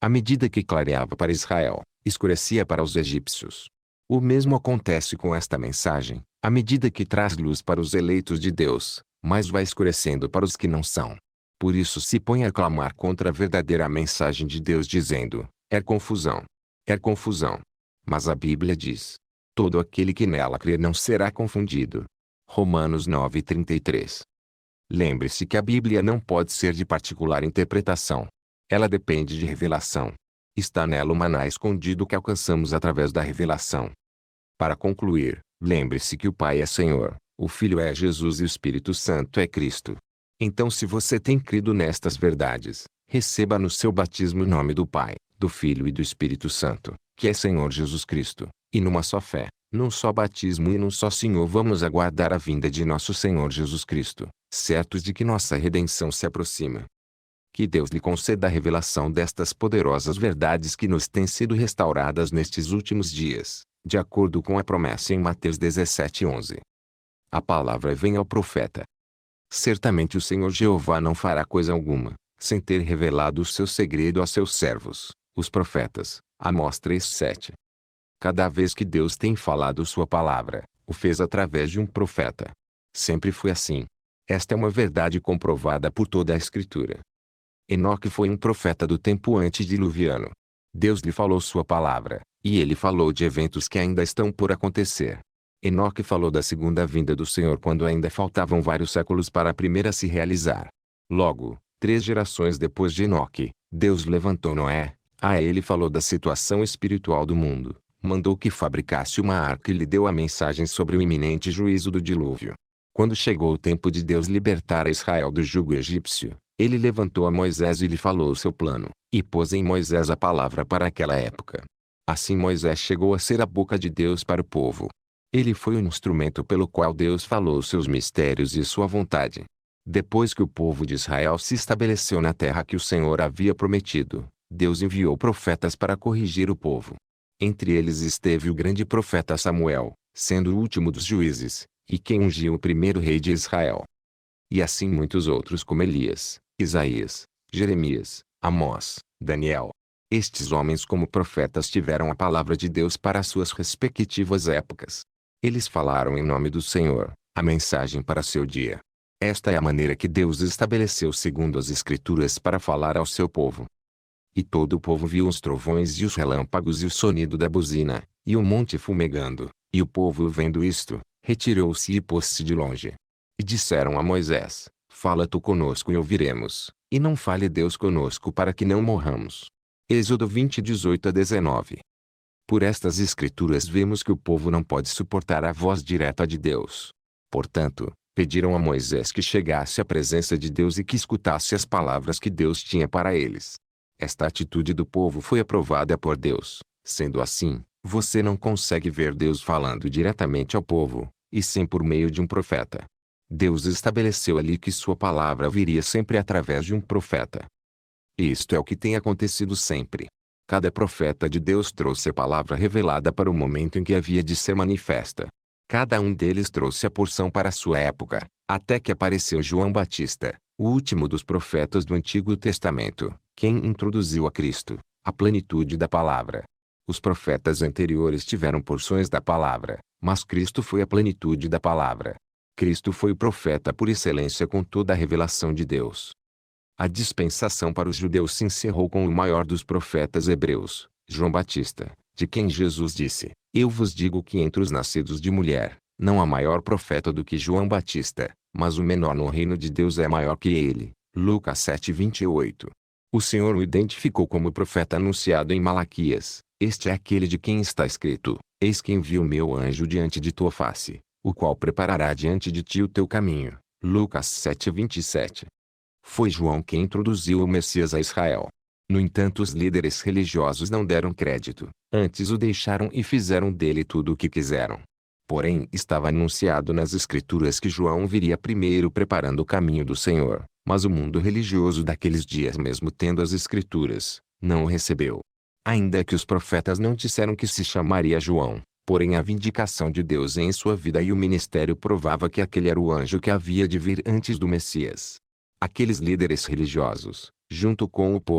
À medida que clareava para Israel, escurecia para os egípcios. O mesmo acontece com esta mensagem. À medida que traz luz para os eleitos de Deus, mas vai escurecendo para os que não são. Por isso se põe a clamar contra a verdadeira mensagem de Deus dizendo, é confusão. É confusão. Mas a Bíblia diz, todo aquele que nela crer não será confundido. Romanos nove, trinta e três. Lembre-se que a Bíblia não pode ser de particular interpretação. Ela depende de revelação. Está nela o maná escondido que alcançamos através da revelação. Para concluir, lembre-se que o Pai é Senhor, o Filho é Jesus e o Espírito Santo é Cristo. Então se você tem crido nestas verdades, receba no seu batismo o nome do Pai, do Filho e do Espírito Santo, que é Senhor Jesus Cristo, e numa só fé, num só batismo e num só Senhor vamos aguardar a vinda de nosso Senhor Jesus Cristo, certos de que nossa redenção se aproxima. Que Deus lhe conceda a revelação destas poderosas verdades que nos têm sido restauradas nestes últimos dias, de acordo com a promessa em Mateus dezessete, onze. A palavra vem ao profeta. Certamente o Senhor Jeová não fará coisa alguma, sem ter revelado o seu segredo a seus servos, os profetas. Amós três, sete. Cada vez que Deus tem falado sua palavra, o fez através de um profeta. Sempre foi assim. Esta é uma verdade comprovada por toda a Escritura. Enoque foi um profeta do tempo antediluviano. Deus lhe falou sua palavra, e ele falou de eventos que ainda estão por acontecer. Enoque falou da segunda vinda do Senhor quando ainda faltavam vários séculos para a primeira se realizar. Logo, três gerações depois de Enoque, Deus levantou Noé. A ele falou da situação espiritual do mundo, mandou que fabricasse uma arca e lhe deu a mensagem sobre o iminente juízo do dilúvio. Quando chegou o tempo de Deus libertar a Israel do jugo egípcio, ele levantou a Moisés e lhe falou o seu plano, e pôs em Moisés a palavra para aquela época. Assim Moisés chegou a ser a boca de Deus para o povo. Ele foi o instrumento pelo qual Deus falou seus mistérios e sua vontade. Depois que o povo de Israel se estabeleceu na terra que o Senhor havia prometido, Deus enviou profetas para corrigir o povo. Entre eles esteve o grande profeta Samuel, sendo o último dos juízes, e quem ungiu o primeiro rei de Israel. E assim muitos outros como Elias, Isaías, Jeremias, Amós, Daniel. Estes homens como profetas tiveram a palavra de Deus para as suas respectivas épocas. Eles falaram em nome do Senhor, a mensagem para seu dia. Esta é a maneira que Deus estabeleceu segundo as Escrituras para falar ao seu povo. E todo o povo viu os trovões e os relâmpagos e o sonido da buzina, e o monte fumegando, e o povo vendo isto, retirou-se e pôs-se de longe. E disseram a Moisés, fala tu conosco e ouviremos, e não fale Deus conosco para que não morramos. Êxodo vinte, dezoito a dezenove. Por estas escrituras vemos que o povo não pode suportar a voz direta de Deus. Portanto, pediram a Moisés que chegasse à presença de Deus e que escutasse as palavras que Deus tinha para eles. Esta atitude do povo foi aprovada por Deus. Sendo assim, você não consegue ver Deus falando diretamente ao povo, e sim por meio de um profeta. Deus estabeleceu ali que sua palavra viria sempre através de um profeta. Isto é o que tem acontecido sempre. Cada profeta de Deus trouxe a palavra revelada para o momento em que havia de ser manifesta. Cada um deles trouxe a porção para a sua época, até que apareceu João Batista, o último dos profetas do Antigo Testamento, quem introduziu a Cristo, a plenitude da palavra. Os profetas anteriores tiveram porções da palavra, mas Cristo foi a plenitude da palavra. Cristo foi o profeta por excelência com toda a revelação de Deus. A dispensação para os judeus se encerrou com o maior dos profetas hebreus, João Batista, de quem Jesus disse, eu vos digo que entre os nascidos de mulher, não há maior profeta do que João Batista, mas o menor no reino de Deus é maior que ele. Lucas sete, vinte e oito. O Senhor o identificou como profeta anunciado em Malaquias, este é aquele de quem está escrito, eis que envio o meu anjo diante de tua face, o qual preparará diante de ti o teu caminho. Lucas sete, vinte e sete. Foi João quem introduziu o Messias a Israel. No entanto os líderes religiosos não deram crédito, antes o deixaram e fizeram dele tudo o que quiseram. Porém estava anunciado nas Escrituras que João viria primeiro preparando o caminho do Senhor, mas o mundo religioso daqueles dias mesmo tendo as Escrituras, não o recebeu. Ainda que os profetas não disseram que se chamaria João, porém a vindicação de Deus em sua vida e o ministério provava que aquele era o anjo que havia de vir antes do Messias. Aqueles líderes religiosos, junto com o povo,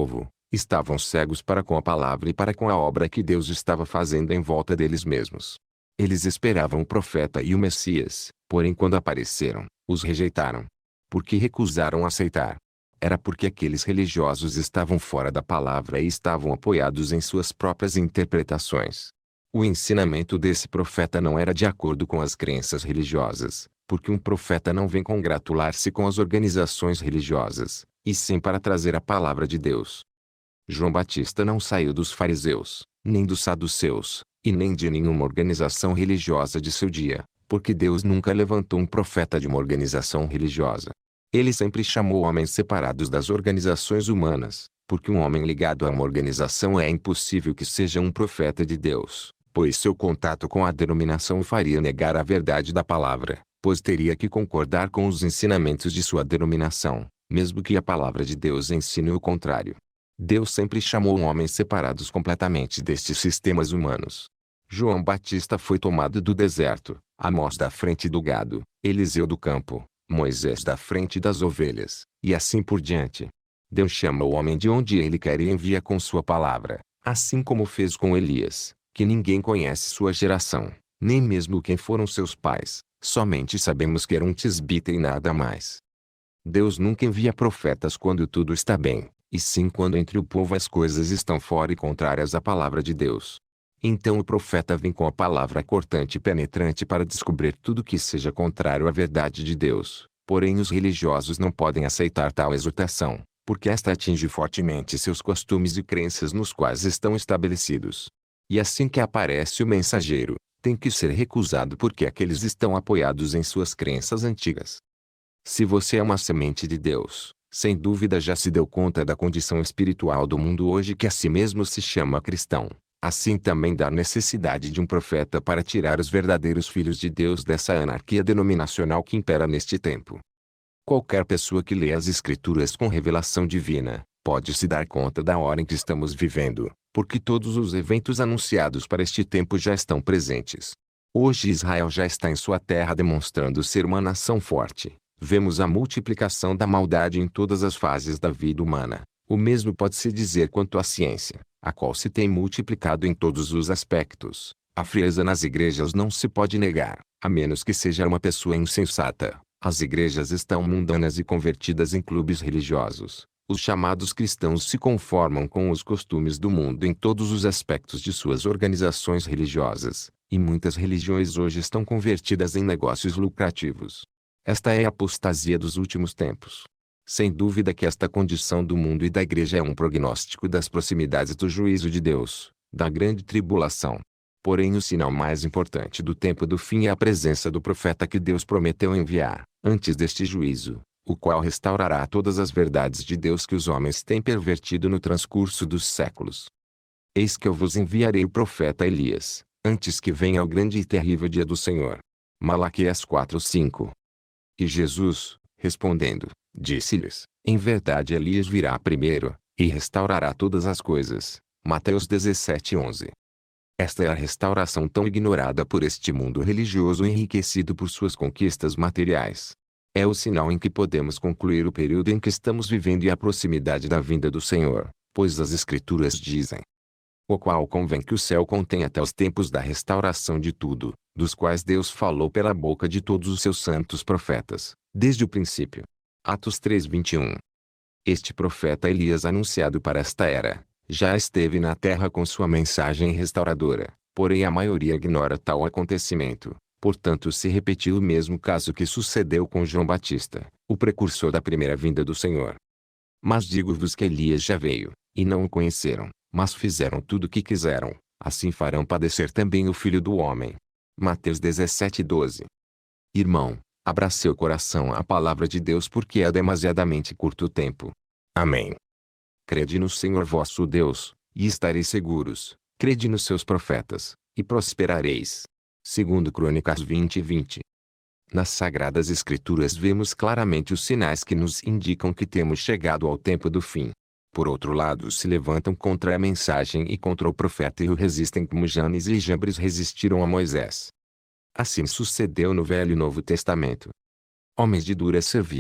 Estavam cegos para com a palavra e para com a obra que Deus estava fazendo em volta deles mesmos. Eles esperavam o profeta e o Messias, porém quando apareceram, os rejeitaram. Por que recusaram aceitar? Era porque aqueles religiosos estavam fora da palavra e estavam apoiados em suas próprias interpretações. O ensinamento desse profeta não era de acordo com as crenças religiosas, porque um profeta não vem congratular-se com as organizações religiosas, e sim para trazer a palavra de Deus. João Batista não saiu dos fariseus, nem dos saduceus, e nem de nenhuma organização religiosa de seu dia, porque Deus nunca levantou um profeta de uma organização religiosa. Ele sempre chamou homens separados das organizações humanas, porque um homem ligado a uma organização é impossível que seja um profeta de Deus, pois seu contato com a denominação o faria negar a verdade da palavra, pois teria que concordar com os ensinamentos de sua denominação, mesmo que a palavra de Deus ensine o contrário. Deus sempre chamou homens separados completamente destes sistemas humanos. João Batista foi tomado do deserto, Amós da frente do gado, Eliseu do campo, Moisés da frente das ovelhas, e assim por diante. Deus chama o homem de onde ele quer e envia com sua palavra, assim como fez com Elias, que ninguém conhece sua geração, nem mesmo quem foram seus pais, somente sabemos que era um tisbita e nada mais. Deus nunca envia profetas quando tudo está bem, e sim quando entre o povo as coisas estão fora e contrárias à palavra de Deus. Então o profeta vem com a palavra cortante e penetrante para descobrir tudo que seja contrário à verdade de Deus. Porém os religiosos não podem aceitar tal exortação, porque esta atinge fortemente seus costumes e crenças nos quais estão estabelecidos. E assim que aparece o mensageiro, tem que ser recusado porque aqueles estão apoiados em suas crenças antigas. Se você é uma semente de Deus, sem dúvida já se deu conta da condição espiritual do mundo hoje que a si mesmo se chama cristão. Assim também da necessidade de um profeta para tirar os verdadeiros filhos de Deus dessa anarquia denominacional que impera neste tempo. Qualquer pessoa que lê as Escrituras com revelação divina, pode se dar conta da hora em que estamos vivendo, porque todos os eventos anunciados para este tempo já estão presentes. Hoje Israel já está em sua terra demonstrando ser uma nação forte. Vemos a multiplicação da maldade em todas as fases da vida humana. O mesmo pode-se dizer quanto à ciência, a qual se tem multiplicado em todos os aspectos. A frieza nas igrejas não se pode negar, a menos que seja uma pessoa insensata. As igrejas estão mundanas e convertidas em clubes religiosos. Os chamados cristãos se conformam com os costumes do mundo em todos os aspectos de suas organizações religiosas, e muitas religiões hoje estão convertidas em negócios lucrativos. Esta é a apostasia dos últimos tempos. Sem dúvida que esta condição do mundo e da igreja é um prognóstico das proximidades do juízo de Deus, da grande tribulação. Porém o sinal mais importante do tempo do fim é a presença do profeta que Deus prometeu enviar, antes deste juízo, o qual restaurará todas as verdades de Deus que os homens têm pervertido no transcurso dos séculos. Eis que eu vos enviarei o profeta Elias, antes que venha o grande e terrível dia do Senhor. Malaquias quatro, cinco. E Jesus, respondendo, disse-lhes, em verdade Elias virá primeiro, e restaurará todas as coisas. Mateus dezessete, onze. Esta é a restauração tão ignorada por este mundo religioso enriquecido por suas conquistas materiais. É o sinal em que podemos concluir o período em que estamos vivendo e a proximidade da vinda do Senhor, pois as Escrituras dizem, o qual convém que o céu contenha até os tempos da restauração de tudo, dos quais Deus falou pela boca de todos os seus santos profetas, desde o princípio. Atos três, vinte e um. Este profeta Elias anunciado para esta era, já esteve na terra com sua mensagem restauradora, porém a maioria ignora tal acontecimento, portanto se repetiu o mesmo caso que sucedeu com João Batista, o precursor da primeira vinda do Senhor. Mas digo-vos que Elias já veio, e não o conheceram, mas fizeram tudo o que quiseram, assim farão padecer também o Filho do Homem. Mateus dezessete, doze. Irmão, abra seu coração à palavra de Deus porque é demasiadamente curto tempo. Amém. Crede no Senhor vosso Deus, e estareis seguros. Crede nos seus profetas, e prosperareis. Segundo Crônicas vinte, vinte. Nas Sagradas Escrituras vemos claramente os sinais que nos indicam que temos chegado ao tempo do fim. Por outro lado se levantam contra a mensagem e contra o profeta e o resistem como Janes e Jambres resistiram a Moisés. Assim sucedeu no Velho e Novo Testamento. Homens de dura cerviz,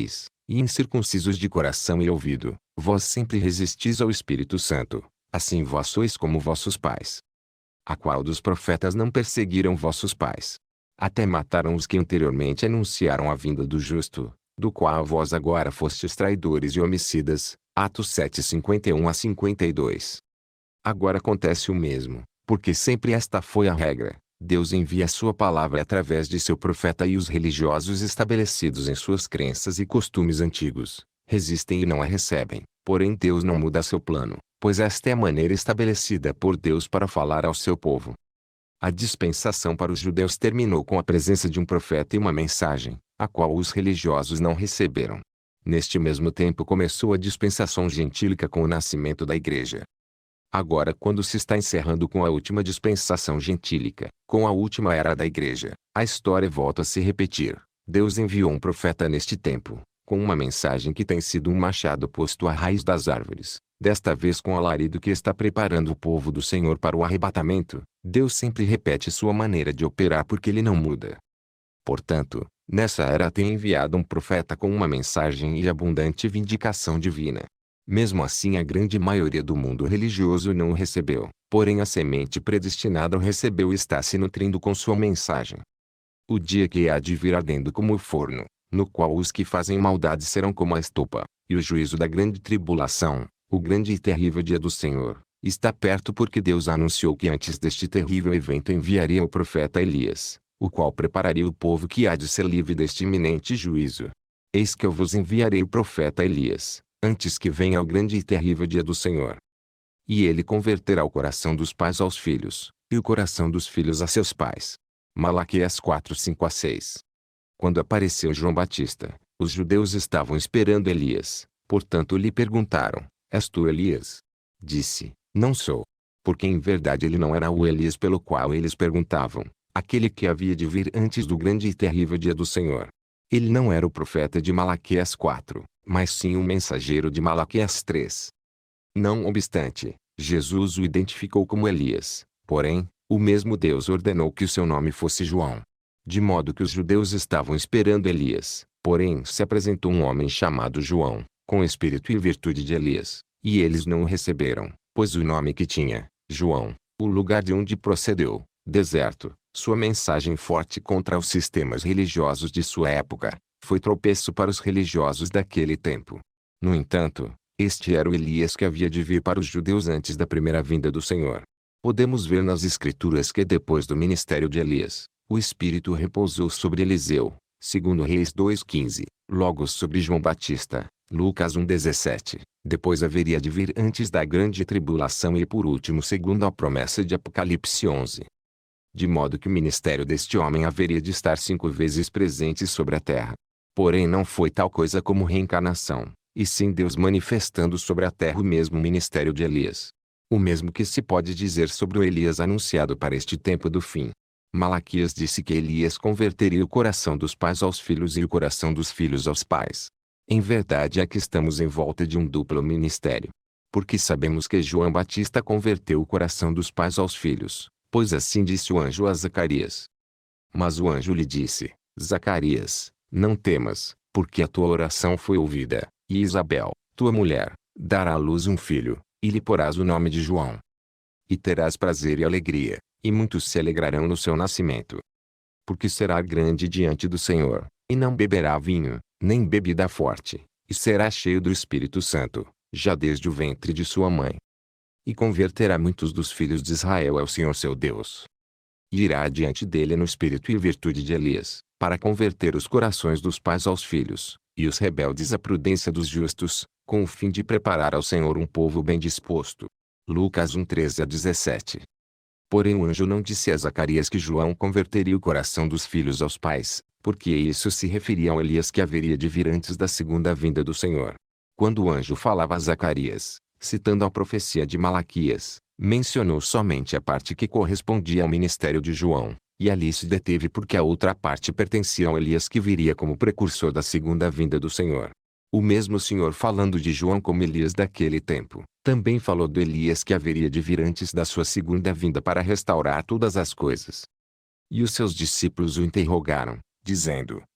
E incircuncisos de coração e ouvido, vós sempre resistis ao Espírito Santo, assim vós sois como vossos pais. A qual dos profetas não perseguiram vossos pais? Até mataram os que anteriormente anunciaram a vinda do justo, do qual vós agora fostes traidores e homicidas. Atos sete, cinquenta e um a cinquenta e dois. Agora acontece o mesmo, porque sempre esta foi a regra. Deus envia sua palavra através de seu profeta e os religiosos estabelecidos em suas crenças e costumes antigos resistem e não a recebem. Porém Deus não muda seu plano, pois esta é a maneira estabelecida por Deus para falar ao seu povo. A dispensação para os judeus terminou com a presença de um profeta e uma mensagem, a qual os religiosos não receberam. Neste mesmo tempo começou a dispensação gentílica com o nascimento da igreja. Agora, quando se está encerrando com a última dispensação gentílica, com a última era da igreja, a história volta a se repetir. Deus enviou um profeta neste tempo, com uma mensagem que tem sido um machado posto à raiz das árvores, desta vez com alarido que está preparando o povo do Senhor para o arrebatamento. Deus sempre repete sua maneira de operar porque ele não muda. Portanto, nessa era tem enviado um profeta com uma mensagem e abundante vindicação divina. Mesmo assim a grande maioria do mundo religioso não o recebeu, porém a semente predestinada o recebeu e está se nutrindo com sua mensagem. O dia que há de vir ardendo como o forno, no qual os que fazem maldade serão como a estopa, e o juízo da grande tribulação, o grande e terrível dia do Senhor, está perto porque Deus anunciou que antes deste terrível evento enviaria o profeta Elias, o qual prepararia o povo que há de ser livre deste iminente juízo. Eis que eu vos enviarei o profeta Elias, antes que venha o grande e terrível dia do Senhor. E ele converterá o coração dos pais aos filhos, e o coração dos filhos a seus pais. Malaquias quatro, cinco a seis. Quando apareceu João Batista, os judeus estavam esperando Elias, portanto lhe perguntaram: És tu Elias? Disse: Não sou. Porque em verdade ele não era o Elias pelo qual eles perguntavam, aquele que havia de vir antes do grande e terrível dia do Senhor. Ele não era o profeta de Malaquias quatro, mas sim o mensageiro de Malaquias três. Não obstante, Jesus o identificou como Elias, porém, o mesmo Deus ordenou que o seu nome fosse João. De modo que os judeus estavam esperando Elias, porém se apresentou um homem chamado João, com espírito e virtude de Elias, e eles não o receberam, pois o nome que tinha, João, o lugar de onde procedeu, deserto, sua mensagem forte contra os sistemas religiosos de sua época, foi tropeço para os religiosos daquele tempo. No entanto, este era o Elias que havia de vir para os judeus antes da primeira vinda do Senhor. Podemos ver nas Escrituras que depois do ministério de Elias, o Espírito repousou sobre Eliseu, segundo Reis dois, quinze, logo sobre João Batista, Lucas um, dezessete, depois haveria de vir antes da grande tribulação e por último segundo a promessa de Apocalipse onze. De modo que o ministério deste homem haveria de estar cinco vezes presente sobre a terra. Porém não foi tal coisa como reencarnação, e sim Deus manifestando sobre a terra o mesmo ministério de Elias. O mesmo que se pode dizer sobre o Elias anunciado para este tempo do fim. Malaquias disse que Elias converteria o coração dos pais aos filhos e o coração dos filhos aos pais. Em verdade é que estamos em volta de um duplo ministério. Porque sabemos que João Batista converteu o coração dos pais aos filhos, pois assim disse o anjo a Zacarias. Mas o anjo lhe disse: Zacarias, não temas, porque a tua oração foi ouvida, e Isabel, tua mulher, dará à luz um filho, e lhe porás o nome de João. E terás prazer e alegria, e muitos se alegrarão no seu nascimento. Porque será grande diante do Senhor, e não beberá vinho, nem bebida forte, e será cheio do Espírito Santo, já desde o ventre de sua mãe. E converterá muitos dos filhos de Israel ao Senhor seu Deus. E irá diante dele no espírito e virtude de Elias, para converter os corações dos pais aos filhos, e os rebeldes à prudência dos justos, com o fim de preparar ao Senhor um povo bem disposto. Lucas um, treze a dezessete. Porém o anjo não disse a Zacarias que João converteria o coração dos filhos aos pais, porque isso se referia ao Elias que haveria de vir antes da segunda vinda do Senhor. Quando o anjo falava a Zacarias, citando a profecia de Malaquias, mencionou somente a parte que correspondia ao ministério de João, e ali se deteve porque a outra parte pertencia ao Elias que viria como precursor da segunda vinda do Senhor. O mesmo Senhor falando de João como Elias daquele tempo, também falou do Elias que haveria de vir antes da sua segunda vinda para restaurar todas as coisas. E os seus discípulos o interrogaram, dizendo: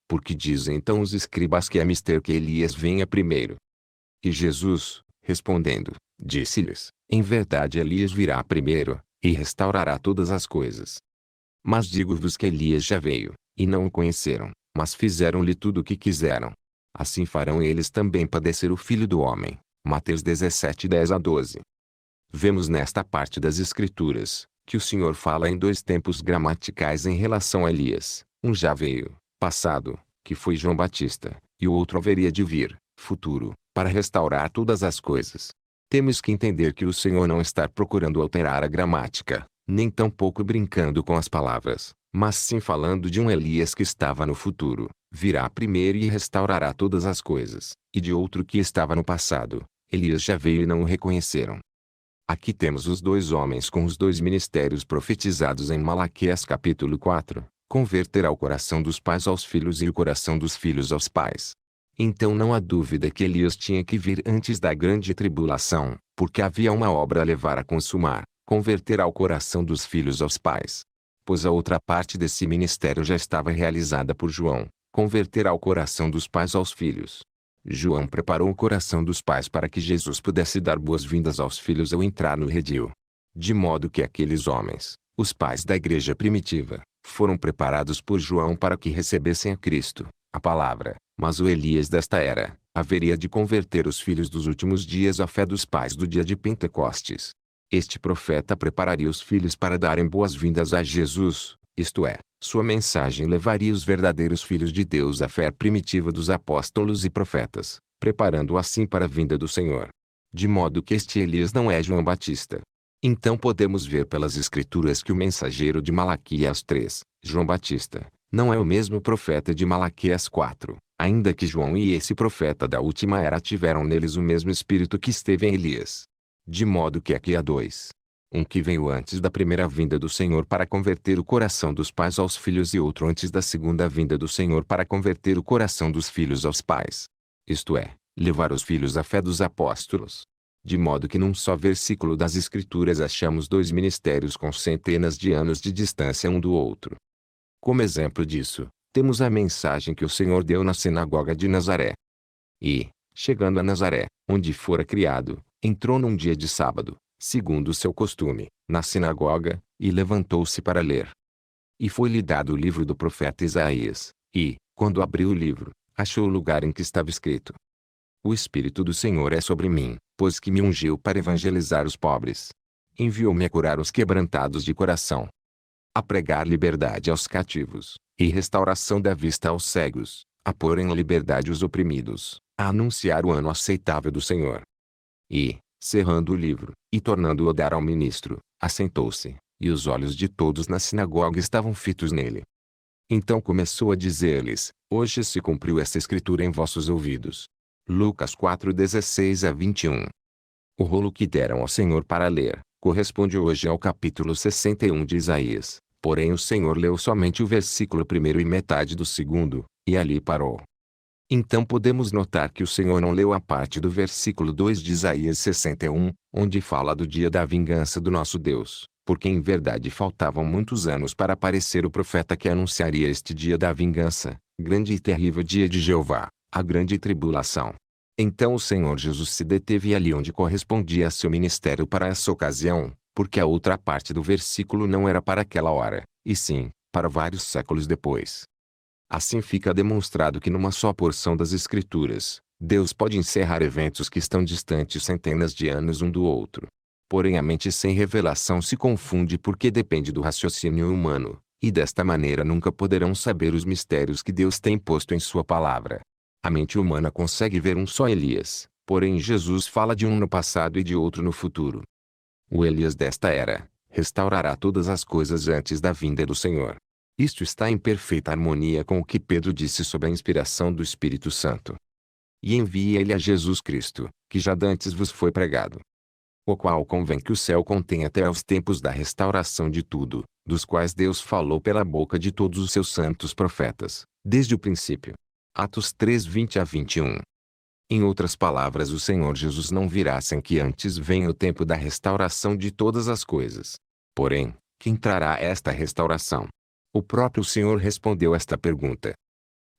porque dizem então os escribas que é mister que Elias venha primeiro. E Jesus, respondendo, disse-lhes, em verdade Elias virá primeiro, e restaurará todas as coisas. Mas digo-vos que Elias já veio, e não o conheceram, mas fizeram-lhe tudo o que quiseram. Assim farão eles também padecer o Filho do Homem. Mateus dezessete, dez a doze. Vemos nesta parte das Escrituras, que o Senhor fala em dois tempos gramaticais em relação a Elias. Um já veio, passado, que foi João Batista, e o outro haveria de vir, futuro, para restaurar todas as coisas. Temos que entender que o Senhor não está procurando alterar a gramática, nem tampouco brincando com as palavras, mas sim falando de um Elias que estava no futuro, virá primeiro e restaurará todas as coisas, e de outro que estava no passado. Elias já veio e não o reconheceram. Aqui temos os dois homens com os dois ministérios profetizados em Malaquias capítulo quatro, converterá o coração dos pais aos filhos e o coração dos filhos aos pais. Então não há dúvida que Elias tinha que vir antes da grande tribulação, porque havia uma obra a levar a consumar, converterá o coração dos filhos aos pais. Pois a outra parte desse ministério já estava realizada por João, converterá o coração dos pais aos filhos. João preparou o coração dos pais para que Jesus pudesse dar boas-vindas aos filhos ao entrar no redil. De modo que aqueles homens, os pais da igreja primitiva, foram preparados por João para que recebessem a Cristo, a palavra, mas o Elias desta era, haveria de converter os filhos dos últimos dias à fé dos pais do dia de Pentecostes. Este profeta prepararia os filhos para darem boas-vindas a Jesus, isto é, sua mensagem levaria os verdadeiros filhos de Deus à fé primitiva dos apóstolos e profetas, preparando assim para a vinda do Senhor. De modo que este Elias não é João Batista. Então podemos ver pelas Escrituras que o mensageiro de Malaquias três, João Batista, não é o mesmo profeta de Malaquias quatro, ainda que João e esse profeta da última era tiveram neles o mesmo espírito que esteve em Elias. De modo que aqui há dois. Um que veio antes da primeira vinda do Senhor para converter o coração dos pais aos filhos e outro antes da segunda vinda do Senhor para converter o coração dos filhos aos pais. Isto é, levar os filhos à fé dos apóstolos. De modo que num só versículo das Escrituras achamos dois ministérios com centenas de anos de distância um do outro. Como exemplo disso, temos a mensagem que o Senhor deu na sinagoga de Nazaré. E, chegando a Nazaré, onde fora criado, entrou num dia de sábado, segundo o seu costume, na sinagoga, e levantou-se para ler. E foi-lhe dado o livro do profeta Isaías, e, quando abriu o livro, achou o lugar em que estava escrito: O Espírito do Senhor é sobre mim, pois que me ungiu para evangelizar os pobres. Enviou-me a curar os quebrantados de coração, a pregar liberdade aos cativos, e restauração da vista aos cegos, a pôr em liberdade os oprimidos, a anunciar o ano aceitável do Senhor. E, cerrando o livro, e tornando-o a dar ao ministro, assentou-se, e os olhos de todos na sinagoga estavam fitos nele. Então começou a dizer-lhes: Hoje se cumpriu esta escritura em vossos ouvidos. Lucas quatro, dezesseis a vinte e um. O rolo que deram ao Senhor para ler, corresponde hoje ao capítulo sessenta e um de Isaías, porém o Senhor leu somente o versículo primeiro e metade do segundo, e ali parou. Então podemos notar que o Senhor não leu a parte do versículo dois de Isaías sessenta e um, onde fala do dia da vingança do nosso Deus, porque em verdade faltavam muitos anos para aparecer o profeta que anunciaria este dia da vingança, grande e terrível dia de Jeová, a grande tribulação. Então o Senhor Jesus se deteve ali onde correspondia a seu ministério para essa ocasião, porque a outra parte do versículo não era para aquela hora, e sim, para vários séculos depois. Assim fica demonstrado que numa só porção das Escrituras, Deus pode encerrar eventos que estão distantes centenas de anos um do outro. Porém a mente sem revelação se confunde porque depende do raciocínio humano, e desta maneira nunca poderão saber os mistérios que Deus tem posto em sua palavra. A mente humana consegue ver um só Elias, porém Jesus fala de um no passado e de outro no futuro. O Elias desta era, restaurará todas as coisas antes da vinda do Senhor. Isto está em perfeita harmonia com o que Pedro disse sob a inspiração do Espírito Santo. E envia ele a Jesus Cristo, que já dantes vos foi pregado. O qual convém que o céu contenha até aos tempos da restauração de tudo, dos quais Deus falou pela boca de todos os seus santos profetas, desde o princípio. Atos três, vinte a vinte e um. Em outras palavras, o Senhor Jesus não virá sem que antes venha o tempo da restauração de todas as coisas. Porém, quem trará esta restauração? O próprio Senhor respondeu esta pergunta.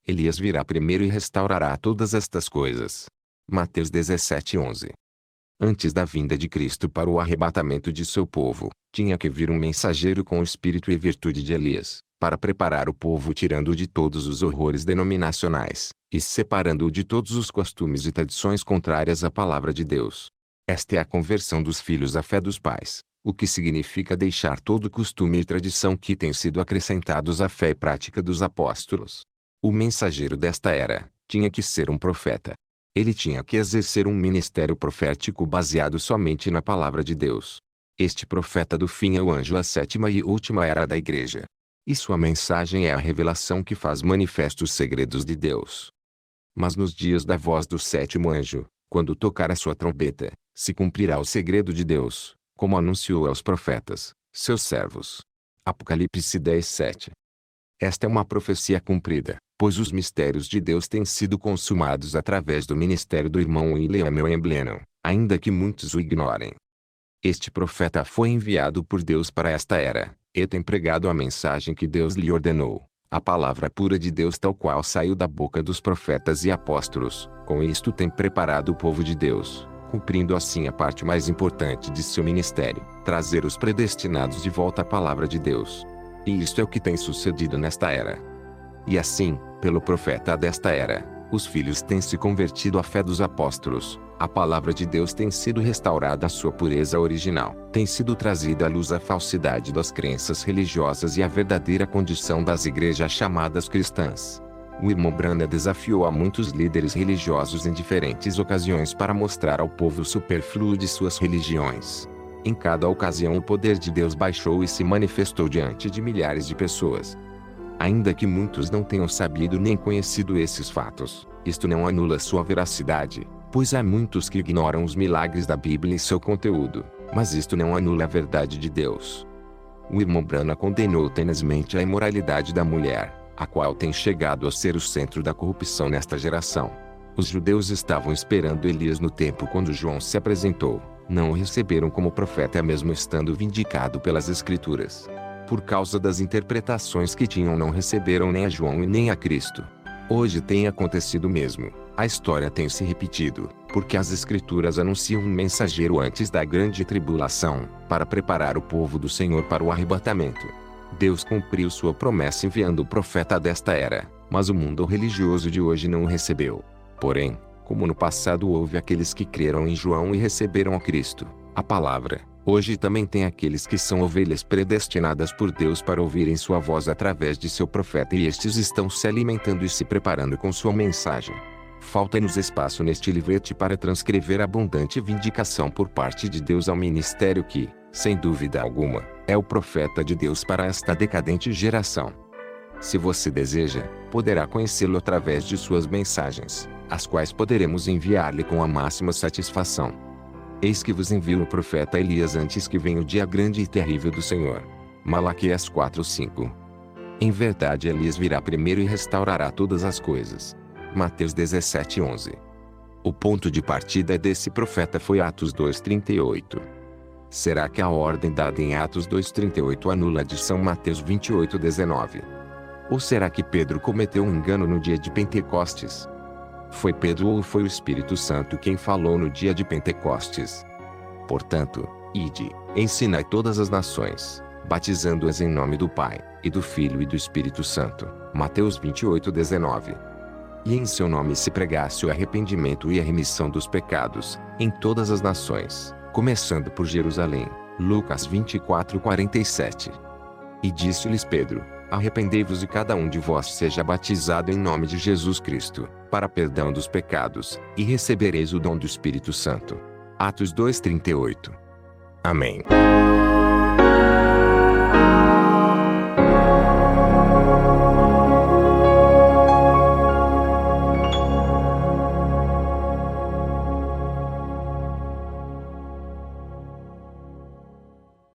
Elias virá primeiro e restaurará todas estas coisas. Mateus dezessete, onze. Antes da vinda de Cristo para o arrebatamento de seu povo, tinha que vir um mensageiro com o espírito e virtude de Elias, para preparar o povo tirando-o de todos os horrores denominacionais, e separando-o de todos os costumes e tradições contrárias à palavra de Deus. Esta é a conversão dos filhos à fé dos pais, o que significa deixar todo costume e tradição que tem sido acrescentados à fé e prática dos apóstolos. O mensageiro desta era tinha que ser um profeta. Ele tinha que exercer um ministério profético baseado somente na palavra de Deus. Este profeta do fim é o anjo da sétima e última era da igreja. E sua mensagem é a revelação que faz manifestos os segredos de Deus. Mas nos dias da voz do sétimo anjo, quando tocar a sua trombeta, se cumprirá o segredo de Deus, como anunciou aos profetas, seus servos. Apocalipse dez, sete. Esta é uma profecia cumprida, pois os mistérios de Deus têm sido consumados através do ministério do irmão William Branham, ainda que muitos o ignorem. Este profeta foi enviado por Deus para esta era, e tem pregado a mensagem que Deus lhe ordenou, a palavra pura de Deus tal qual saiu da boca dos profetas e apóstolos. Com isto tem preparado o povo de Deus, cumprindo assim a parte mais importante de seu ministério, trazer os predestinados de volta à palavra de Deus. E isto é o que tem sucedido nesta era. E assim, pelo profeta desta era, os filhos têm se convertido à fé dos apóstolos, a palavra de Deus tem sido restaurada à sua pureza original, tem sido trazida à luz a falsidade das crenças religiosas e a verdadeira condição das igrejas chamadas cristãs. O irmão Branham desafiou a muitos líderes religiosos em diferentes ocasiões para mostrar ao povo o supérfluo de suas religiões. Em cada ocasião o poder de Deus baixou e se manifestou diante de milhares de pessoas. Ainda que muitos não tenham sabido nem conhecido esses fatos, isto não anula sua veracidade, pois há muitos que ignoram os milagres da Bíblia e seu conteúdo, mas isto não anula a verdade de Deus. O irmão Branham condenou tenazmente a imoralidade da mulher, a qual tem chegado a ser o centro da corrupção nesta geração. Os judeus estavam esperando Elias no tempo quando João se apresentou. Não o receberam como profeta mesmo estando vindicado pelas Escrituras. Por causa das interpretações que tinham, não receberam nem a João e nem a Cristo. Hoje tem acontecido o mesmo. A história tem se repetido, porque as Escrituras anunciam um mensageiro antes da grande tribulação, para preparar o povo do Senhor para o arrebatamento. Deus cumpriu sua promessa enviando o profeta desta era, mas o mundo religioso de hoje não o recebeu. Porém, como no passado houve aqueles que creram em João e receberam a Cristo, a palavra, hoje também tem aqueles que são ovelhas predestinadas por Deus para ouvirem sua voz através de seu profeta e estes estão se alimentando e se preparando com sua mensagem. Falta-nos espaço neste livrete para transcrever a abundante vindicação por parte de Deus ao ministério que, sem dúvida alguma, é o profeta de Deus para esta decadente geração. Se você deseja, poderá conhecê-lo através de suas mensagens, as quais poderemos enviar-lhe com a máxima satisfação. Eis que vos envio o profeta Elias antes que venha o dia grande e terrível do Senhor. Malaquias quatro, cinco. Em verdade Elias virá primeiro e restaurará todas as coisas. Mateus dezessete, onze. O ponto de partida desse profeta foi Atos dois, trinta e oito. Será que a ordem dada em Atos dois, trinta e oito anula a de São Mateus vinte e oito, dezenove? Ou será que Pedro cometeu um engano no dia de Pentecostes? Foi Pedro ou foi o Espírito Santo quem falou no dia de Pentecostes? Portanto, ide, ensinai todas as nações, batizando-as em nome do Pai, e do Filho e do Espírito Santo. Mateus vinte e oito, dezenove. E em seu nome se pregasse o arrependimento e a remissão dos pecados, em todas as nações, começando por Jerusalém. Lucas vinte e quatro, quarenta e sete. E disse-lhes Pedro: arrependei-vos e cada um de vós seja batizado em nome de Jesus Cristo, para perdão dos pecados, e recebereis o dom do Espírito Santo. Atos dois, trinta e oito. Amém.